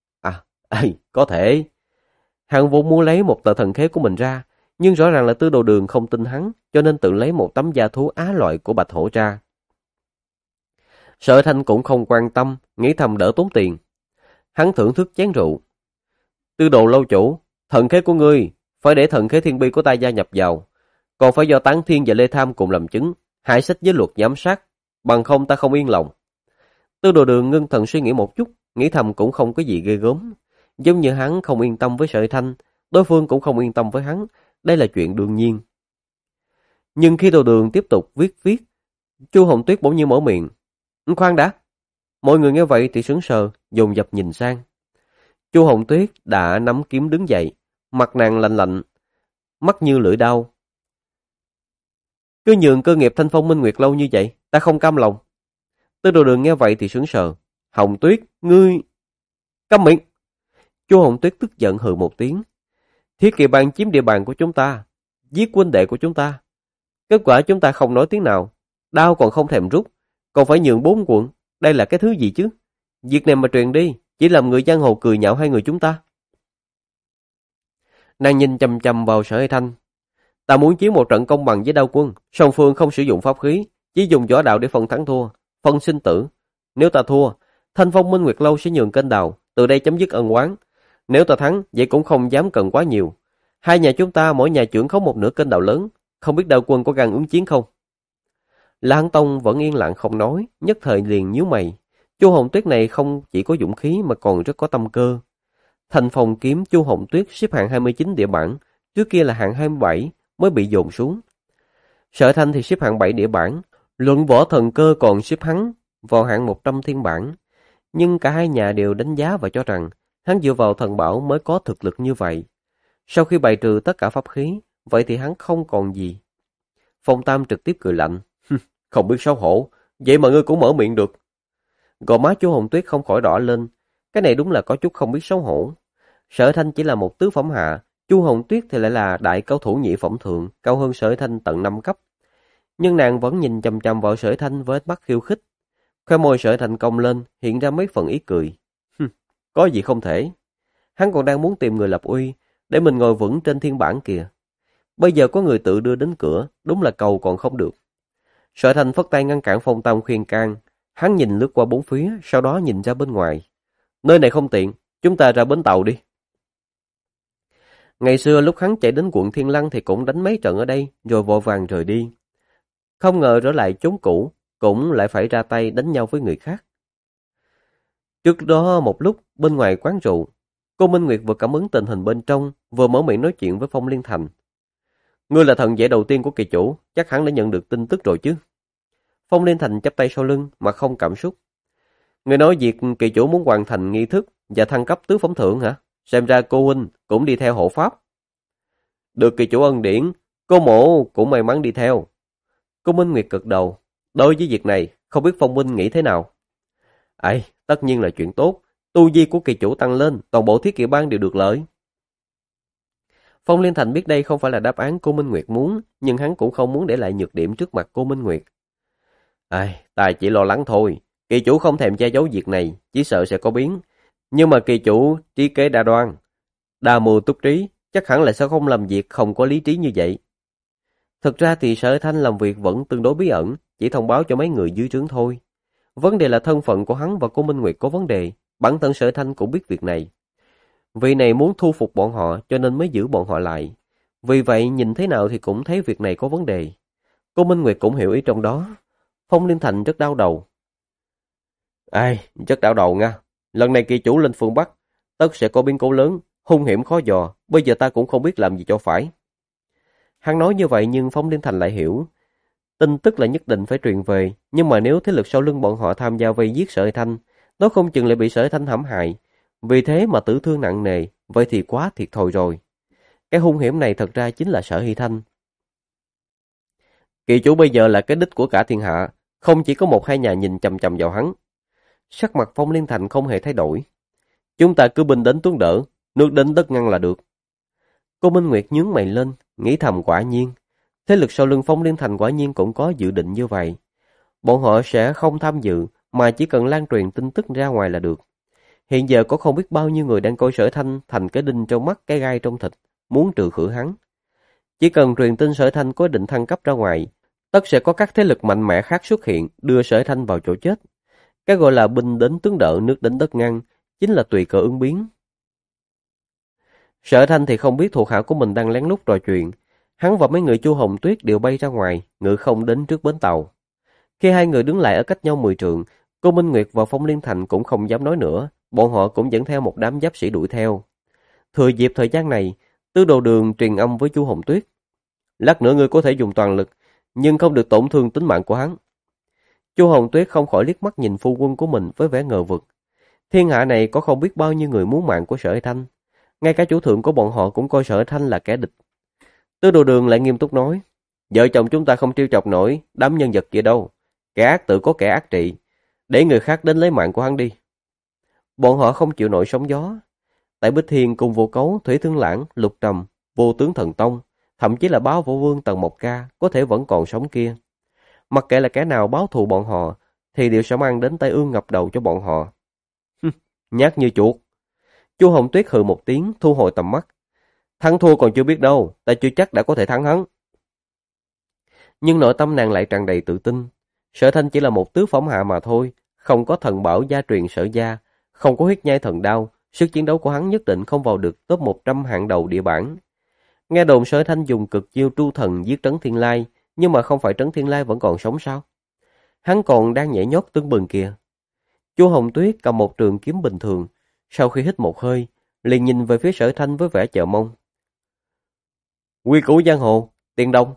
có thể. Hắn vốn muốn lấy một tờ thần khế của mình ra, nhưng rõ ràng là Tư Đồ Đường không tin hắn, cho nên tự lấy một tấm da thú á loại của Bạch Hổ ra. Sở Thanh cũng không quan tâm, nghĩ thầm đỡ tốn tiền. Hắn thưởng thức chén rượu. Tư Đồ lâu chủ, thần khế của ngươi phải để thần khế thiên bi của ta gia nhập vào, còn phải do Tán Thiên và Lê Tham cùng làm chứng, hại xích với luật giám sát, bằng không ta không yên lòng. Tư Đồ Đường ngưng thần suy nghĩ một chút, nghĩ thầm cũng không có gì ghê gớm. Giống như hắn không yên tâm với Sở Thanh, đối phương cũng không yên tâm với hắn, đây là chuyện đương nhiên. Nhưng khi Đồ Đường tiếp tục viết, Chu Hồng Tuyết bỗng nhiên mở miệng: khoan đã. Mọi người nghe vậy thì sững sờ, dồn dập nhìn sang. Chu Hồng Tuyết đã nắm kiếm đứng dậy, mặt nàng lạnh lạnh, mắt như lưỡi dao. Cứ nhường cơ nghiệp Thanh Phong Minh Nguyệt lâu như vậy, ta không cam lòng. Tư Đồ Đường nghe vậy thì sững sờ. Hồng Tuyết, ngươi... Câm miệng! Chu Hồng Tuyết tức giận hừ một tiếng. Thiết Kỵ Bang chiếm địa bàn của chúng ta, giết huynh đệ của chúng ta. Kết quả chúng ta không nói tiếng nào, đao còn không thèm rút, còn phải nhường 4 quận. Đây là cái thứ gì chứ? Việc này mà truyền đi, chỉ làm người giang hồ cười nhạo hai người chúng ta. Nàng nhìn chằm chằm vào Sở Thanh. Ta muốn chiến một trận công bằng với Đao Quân, song phương không sử dụng pháp khí, chỉ dùng võ đạo để phân thắng thua, phân sinh tử. Nếu ta thua, Thanh Phong Minh Nguyệt lâu sẽ nhường kênh đào, từ đây chấm dứt ân oán. Nếu ta thắng, vậy cũng không dám cần quá nhiều. Hai nhà chúng ta mỗi nhà trưởng khống một nửa kênh đào lớn, không biết Đao Quân có gan ứng chiến không? Lan Tông vẫn yên lặng không nói, nhất thời liền nhíu mày. Chu Hồng Tuyết này không chỉ có dũng khí mà còn rất có tâm cơ. Thành phòng kiếm Chu Hồng Tuyết xếp hạng 29 địa bảng, trước kia là hạng 27 mới bị dồn xuống. Sở Thanh thì xếp hạng 7 địa bảng, luận võ thần cơ còn xếp hắn vào hạng 100 thiên bảng. Nhưng cả hai nhà đều đánh giá và cho rằng hắn dựa vào thần bảo mới có thực lực như vậy. Sau khi bày trừ tất cả pháp khí, vậy thì hắn không còn gì. Phong Tam trực tiếp cười lạnh. Không biết xấu hổ, vậy mà ngươi cũng mở miệng được. Gò má Chu Hồng Tuyết không khỏi đỏ lên, cái này đúng là có chút không biết xấu hổ. Sở Thanh chỉ là một tứ phẩm hạ, Chu Hồng Tuyết thì lại là đại cao thủ nhị phẩm thượng, cao hơn Sở Thanh tận 5 cấp. Nhưng nàng vẫn nhìn chằm chằm vào Sở Thanh với mắt khiêu khích. Khóe môi Sở Thanh cong lên, hiện ra mấy phần ý cười. Có gì không thể. Hắn còn đang muốn tìm người lập uy, để mình ngồi vững trên thiên bảng kìa. Bây giờ có người tự đưa đến cửa, đúng là cầu còn không được. Sở Thanh phất tay ngăn cản Phong Tam khuyên can. Hắn nhìn lướt qua bốn phía, sau đó nhìn ra bên ngoài. Nơi này không tiện, chúng ta ra bến tàu đi. Ngày xưa lúc hắn chạy đến quận Thiên Lăng thì cũng đánh mấy trận ở đây, rồi vội vàng rời đi. Không ngờ trở lại chốn cũ, cũng lại phải ra tay đánh nhau với người khác. Trước đó một lúc, bên ngoài quán rượu, cô Minh Nguyệt vừa cảm ứng tình hình bên trong, vừa mở miệng nói chuyện với Phong Liên Thành. Ngươi là thần vệ đầu tiên của kỳ chủ, chắc hẳn đã nhận được tin tức rồi chứ. Phong Liên Thành chắp tay sau lưng mà không cảm xúc. Người nói việc kỳ chủ muốn hoàn thành nghi thức và thăng cấp tứ phẩm thượng hả? Xem ra cô huynh cũng đi theo hộ pháp. Được kỳ chủ ân điển, cô mộ cũng may mắn đi theo. Cô Minh Nguyệt cực đầu. Đối với việc này, không biết Phong huynh nghĩ thế nào? Tất nhiên là chuyện tốt. Tu vi của kỳ chủ tăng lên, toàn bộ thiết kỵ bang đều được lợi. Phong Liên Thành biết đây không phải là đáp án cô Minh Nguyệt muốn, nhưng hắn cũng không muốn để lại nhược điểm trước mặt cô Minh Nguyệt. Ta chỉ lo lắng thôi. Kỳ chủ không thèm che giấu việc này, chỉ sợ sẽ có biến. Nhưng mà kỳ chủ trí kế đa đoan, đa mưu túc trí, chắc hẳn là sẽ không làm việc không có lý trí như vậy. Thực ra thì Sở Thanh làm việc vẫn tương đối bí ẩn, chỉ thông báo cho mấy người dưới trướng thôi. Vấn đề là thân phận của hắn và cô Minh Nguyệt có vấn đề, bản thân Sở Thanh cũng biết việc này. Vị này muốn thu phục bọn họ cho nên mới giữ bọn họ lại. Vì vậy nhìn thế nào thì cũng thấy việc này có vấn đề. Cô Minh Nguyệt cũng hiểu ý trong đó. Phong Liên Thành rất đau đầu. Rất đau đầu nha. Lần này kỳ chủ lên phương Bắc, tất sẽ có biến cố lớn, hung hiểm khó dò, bây giờ ta cũng không biết làm gì cho phải. Hắn nói như vậy nhưng Phong Liên Thành lại hiểu. Tin tức là nhất định phải truyền về, nhưng mà nếu thế lực sau lưng bọn họ tham gia vây giết Sở Thanh, nó không chừng lại bị Sở Thanh hãm hại. Vì thế mà tử thương nặng nề, vậy thì quá thiệt thòi rồi. Cái hung hiểm này thật ra chính là Sở Hy Thanh. Kỳ chủ bây giờ là cái đích của cả thiên hạ, không chỉ có một hai nhà nhìn chằm chằm vào hắn. Sắc mặt Phong Liên Thành không hề thay đổi. Chúng ta cứ binh đến tuấn đỡ, nước đến đất ngăn là được. Cô Minh Nguyệt nhướng mày lên, nghĩ thầm quả nhiên. Thế lực sau lưng Phong Liên Thành quả nhiên cũng có dự định như vậy. Bọn họ sẽ không tham dự, mà chỉ cần lan truyền tin tức ra ngoài là được. Hiện giờ có không biết bao nhiêu người đang coi Sở Thanh thành cái đinh trong mắt, cái gai trong thịt, muốn trừ khử hắn. Chỉ cần truyền tin Sở Thanh có ý định thăng cấp ra ngoài, tất sẽ có các thế lực mạnh mẽ khác xuất hiện, đưa Sở Thanh vào chỗ chết. Cái gọi là binh đến tướng đỡ, nước đến đất ngăn, chính là tùy cơ ứng biến. Sở Thanh thì không biết thuộc hạ của mình đang lén lút trò chuyện. Hắn và mấy người Chu Hồng Tuyết đều bay ra ngoài, ngự không đến trước bến tàu. Khi hai người đứng lại ở cách nhau 10 trượng, cô Minh Nguyệt và Phong Liên Thành cũng không dám nói nữa, bọn họ cũng dẫn theo một đám giáp sĩ đuổi theo. Thừa dịp thời gian này, Tứ Đồ Đường truyền âm với Chu Hồng Tuyết. Lát nữa ngươi có thể dùng toàn lực, nhưng không được tổn thương tính mạng của hắn. Chu Hồng Tuyết không khỏi liếc mắt nhìn phu quân của mình với vẻ ngờ vực. Thiên hạ này có không biết bao nhiêu người muốn mạng của Sở Thanh. Ngay cả chủ thượng của bọn họ cũng coi Sở Thanh là kẻ địch. Tứ Đồ Đường lại nghiêm túc nói, vợ chồng chúng ta không trêu chọc nổi đám nhân vật kia đâu. Kẻ ác tự có kẻ ác trị, để người khác đến lấy mạng của hắn đi. Bọn họ không chịu nổi sóng gió. Tại Bích Thiên cùng Vô Cấu, Thủy Thương Lãng, Lục Trầm, Vô Tướng Thần Tông, thậm chí là Báo Võ Vương Tần Mộc Ca có thể vẫn còn sống kia. Mặc kệ là kẻ nào báo thù bọn họ, thì đều sẽ mang đến tai ương ngập đầu cho bọn họ. Nhát như chuột. Chu Hồng Tuyết hừ một tiếng, thu hồi tầm mắt. Thắng thua còn chưa biết đâu, ta chưa chắc đã có thể thắng hắn. Nhưng nội tâm nàng lại tràn đầy tự tin. Sở Thanh chỉ là một tứ phẩm hạ mà thôi, không có thần bảo gia truyền Sở gia, không có huyết nhai thần đao, sức chiến đấu của hắn nhất định không vào được top 100 hạng đầu địa bảng. Nghe đồn Sở Thanh dùng cực chiêu tru thần giết Trấn Thiên Lai, nhưng mà không phải Trấn Thiên Lai vẫn còn sống sao? Hắn còn đang nhảy nhót tưng bừng kìa. Chu Hồng Tuyết cầm một trường kiếm bình thường, sau khi hít một hơi, liền nhìn về phía Sở Thanh với vẻ chờ mong. Quy củ giang hồ, tiền đông.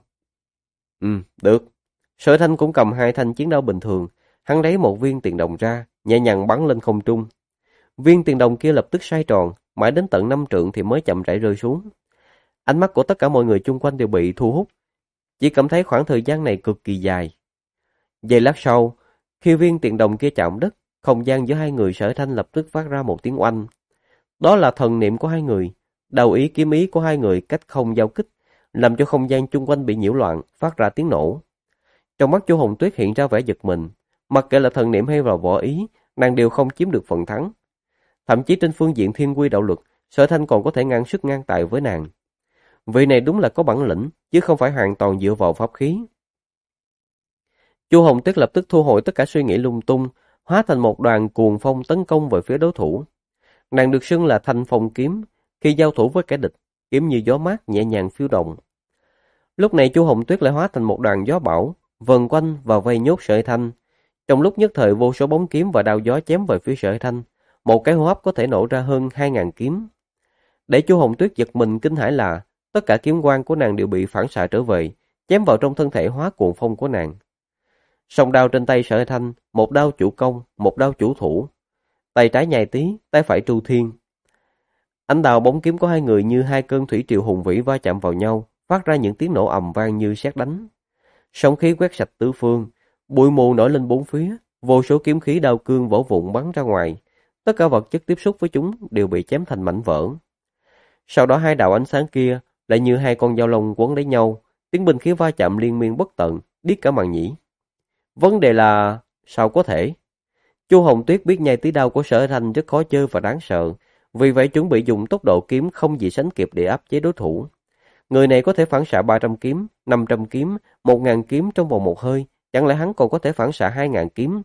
Được. Sở Thanh cũng cầm hai thanh chiến đao bình thường, hắn lấy một viên tiền đồng ra, nhẹ nhàng bắn lên không trung. Viên tiền đồng kia lập tức xoay tròn, mãi đến tận 5 trượng thì mới chậm rãi rơi xuống. Ánh mắt của tất cả mọi người chung quanh đều bị thu hút, chỉ cảm thấy khoảng thời gian này cực kỳ dài. Giây lát sau, khi viên tiền đồng kia chạm đất, không gian giữa hai người Sở Thanh lập tức phát ra một tiếng oanh. Đó là thần niệm của hai người, đầu ý kiếm ý của hai người cách không giao kích, làm cho không gian chung quanh bị nhiễu loạn, phát ra tiếng nổ. Trong mắt Chu Hồng Tuyết hiện ra vẻ giật mình, mặc kệ là thần niệm hay là võ ý, nàng đều không chiếm được phần thắng. Thậm chí trên phương diện thiên quy đạo luật, Sở Thanh còn có thể ngang sức ngang tài với nàng. Vị này đúng là có bản lĩnh, chứ không phải hoàn toàn dựa vào pháp khí. Chu Hồng Tuyết lập tức thu hồi tất cả suy nghĩ lung tung, hóa thành một đoàn cuồng phong tấn công về phía đối thủ. Nàng được xưng là Thanh Phong kiếm, khi giao thủ với kẻ địch, kiếm như gió mát nhẹ nhàng phiêu động. Lúc này Chu Hồng Tuyết lại hóa thành một đoàn gió bão, vần quanh và vây nhốt Sở Thanh. Trong lúc nhất thời vô số bóng kiếm và đao gió chém về phía Sở Thanh, một cái hô hấp có thể nổ ra hơn 2.000 kiếm. Để Chu Hồng Tuyết giật mình kinh hãi là tất cả kiếm quang của nàng đều bị phản xạ trở về, chém vào trong thân thể hóa cuồng phong của nàng. Song đao trên tay Sở Thanh, một đao chủ công, một đao chủ thủ. Tay trái nhai tí, tay phải tru thiên. Ánh đao bóng kiếm của hai người như hai cơn thủy triều hùng vĩ va chạm vào nhau, phát ra những tiếng nổ ầm vang như sét đánh. Sóng khí quét sạch tứ phương, bụi mù nổi lên bốn phía, vô số kiếm khí đao cương vỡ vụn bắn ra ngoài. Tất cả vật chất tiếp xúc với chúng đều bị chém thành mảnh vỡ. Sau đó hai đạo ánh sáng kia lại như hai con dao long quấn lấy nhau, tiếng binh khí va chạm liên miên bất tận, điếc cả màng nhĩ. Vấn đề là sao có thể? Chu Hồng Tuyết biết nhai tí đao của Sở Thanh rất khó chơi và đáng sợ, vì vậy chuẩn bị dùng tốc độ kiếm không gì sánh kịp để áp chế đối thủ. Người này có thể phản xạ 300 kiếm, 500 kiếm, 1.000 kiếm trong vòng một hơi, chẳng lẽ hắn còn có thể phản xạ 2.000 kiếm?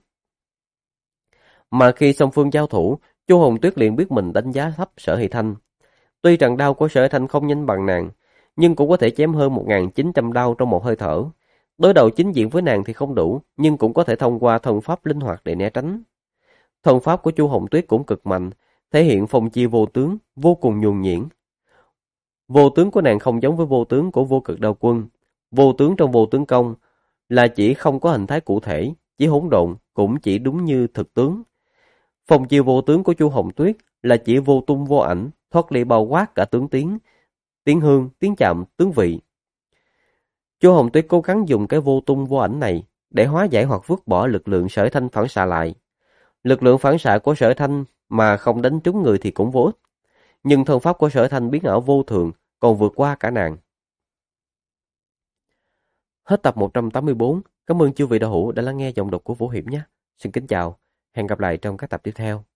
Mà khi song phương giao thủ, Chu Hồng Tuyết liền biết mình đánh giá thấp Sở Hy Thanh. Tuy rằng đao của Sở Hy Thanh không nhanh bằng nàng, nhưng cũng có thể chém hơn 1.900 đao trong một hơi thở. Đối đầu chính diện với nàng thì không đủ, nhưng cũng có thể thông qua thần pháp linh hoạt để né tránh. Thần pháp của Chu Hồng Tuyết cũng cực mạnh, thể hiện phong chi vô tướng, vô cùng nhuần nhuyễn. Vô tướng của nàng không giống với vô tướng của Vô Cực Đao Quân. Vô tướng trong Vô Tướng Công là chỉ không có hình thái cụ thể, chỉ hỗn độn, cũng chỉ đúng như thực tướng. Phong chi vô tướng của Chu Hồng Tuyết là chỉ vô tung vô ảnh, thoát ly bao quát cả tướng tiếng, tiếng hương, tiếng chạm, tướng vị. Chu Hồng Tuyết cố gắng dùng cái vô tung vô ảnh này để hóa giải hoặc vứt bỏ lực lượng Sở Thanh phản xạ lại. Lực lượng phản xạ của Sở Thanh mà không đánh trúng người thì cũng vô ích. Nhưng thân pháp của Sở Thanh biến ảo vô thường, còn vượt qua cả nàng. Hết tập 184. Cảm ơn chư vị đạo hữu đã lắng nghe giọng đọc của Vũ Hiểm nhé. Xin kính chào, hẹn gặp lại trong các tập tiếp theo.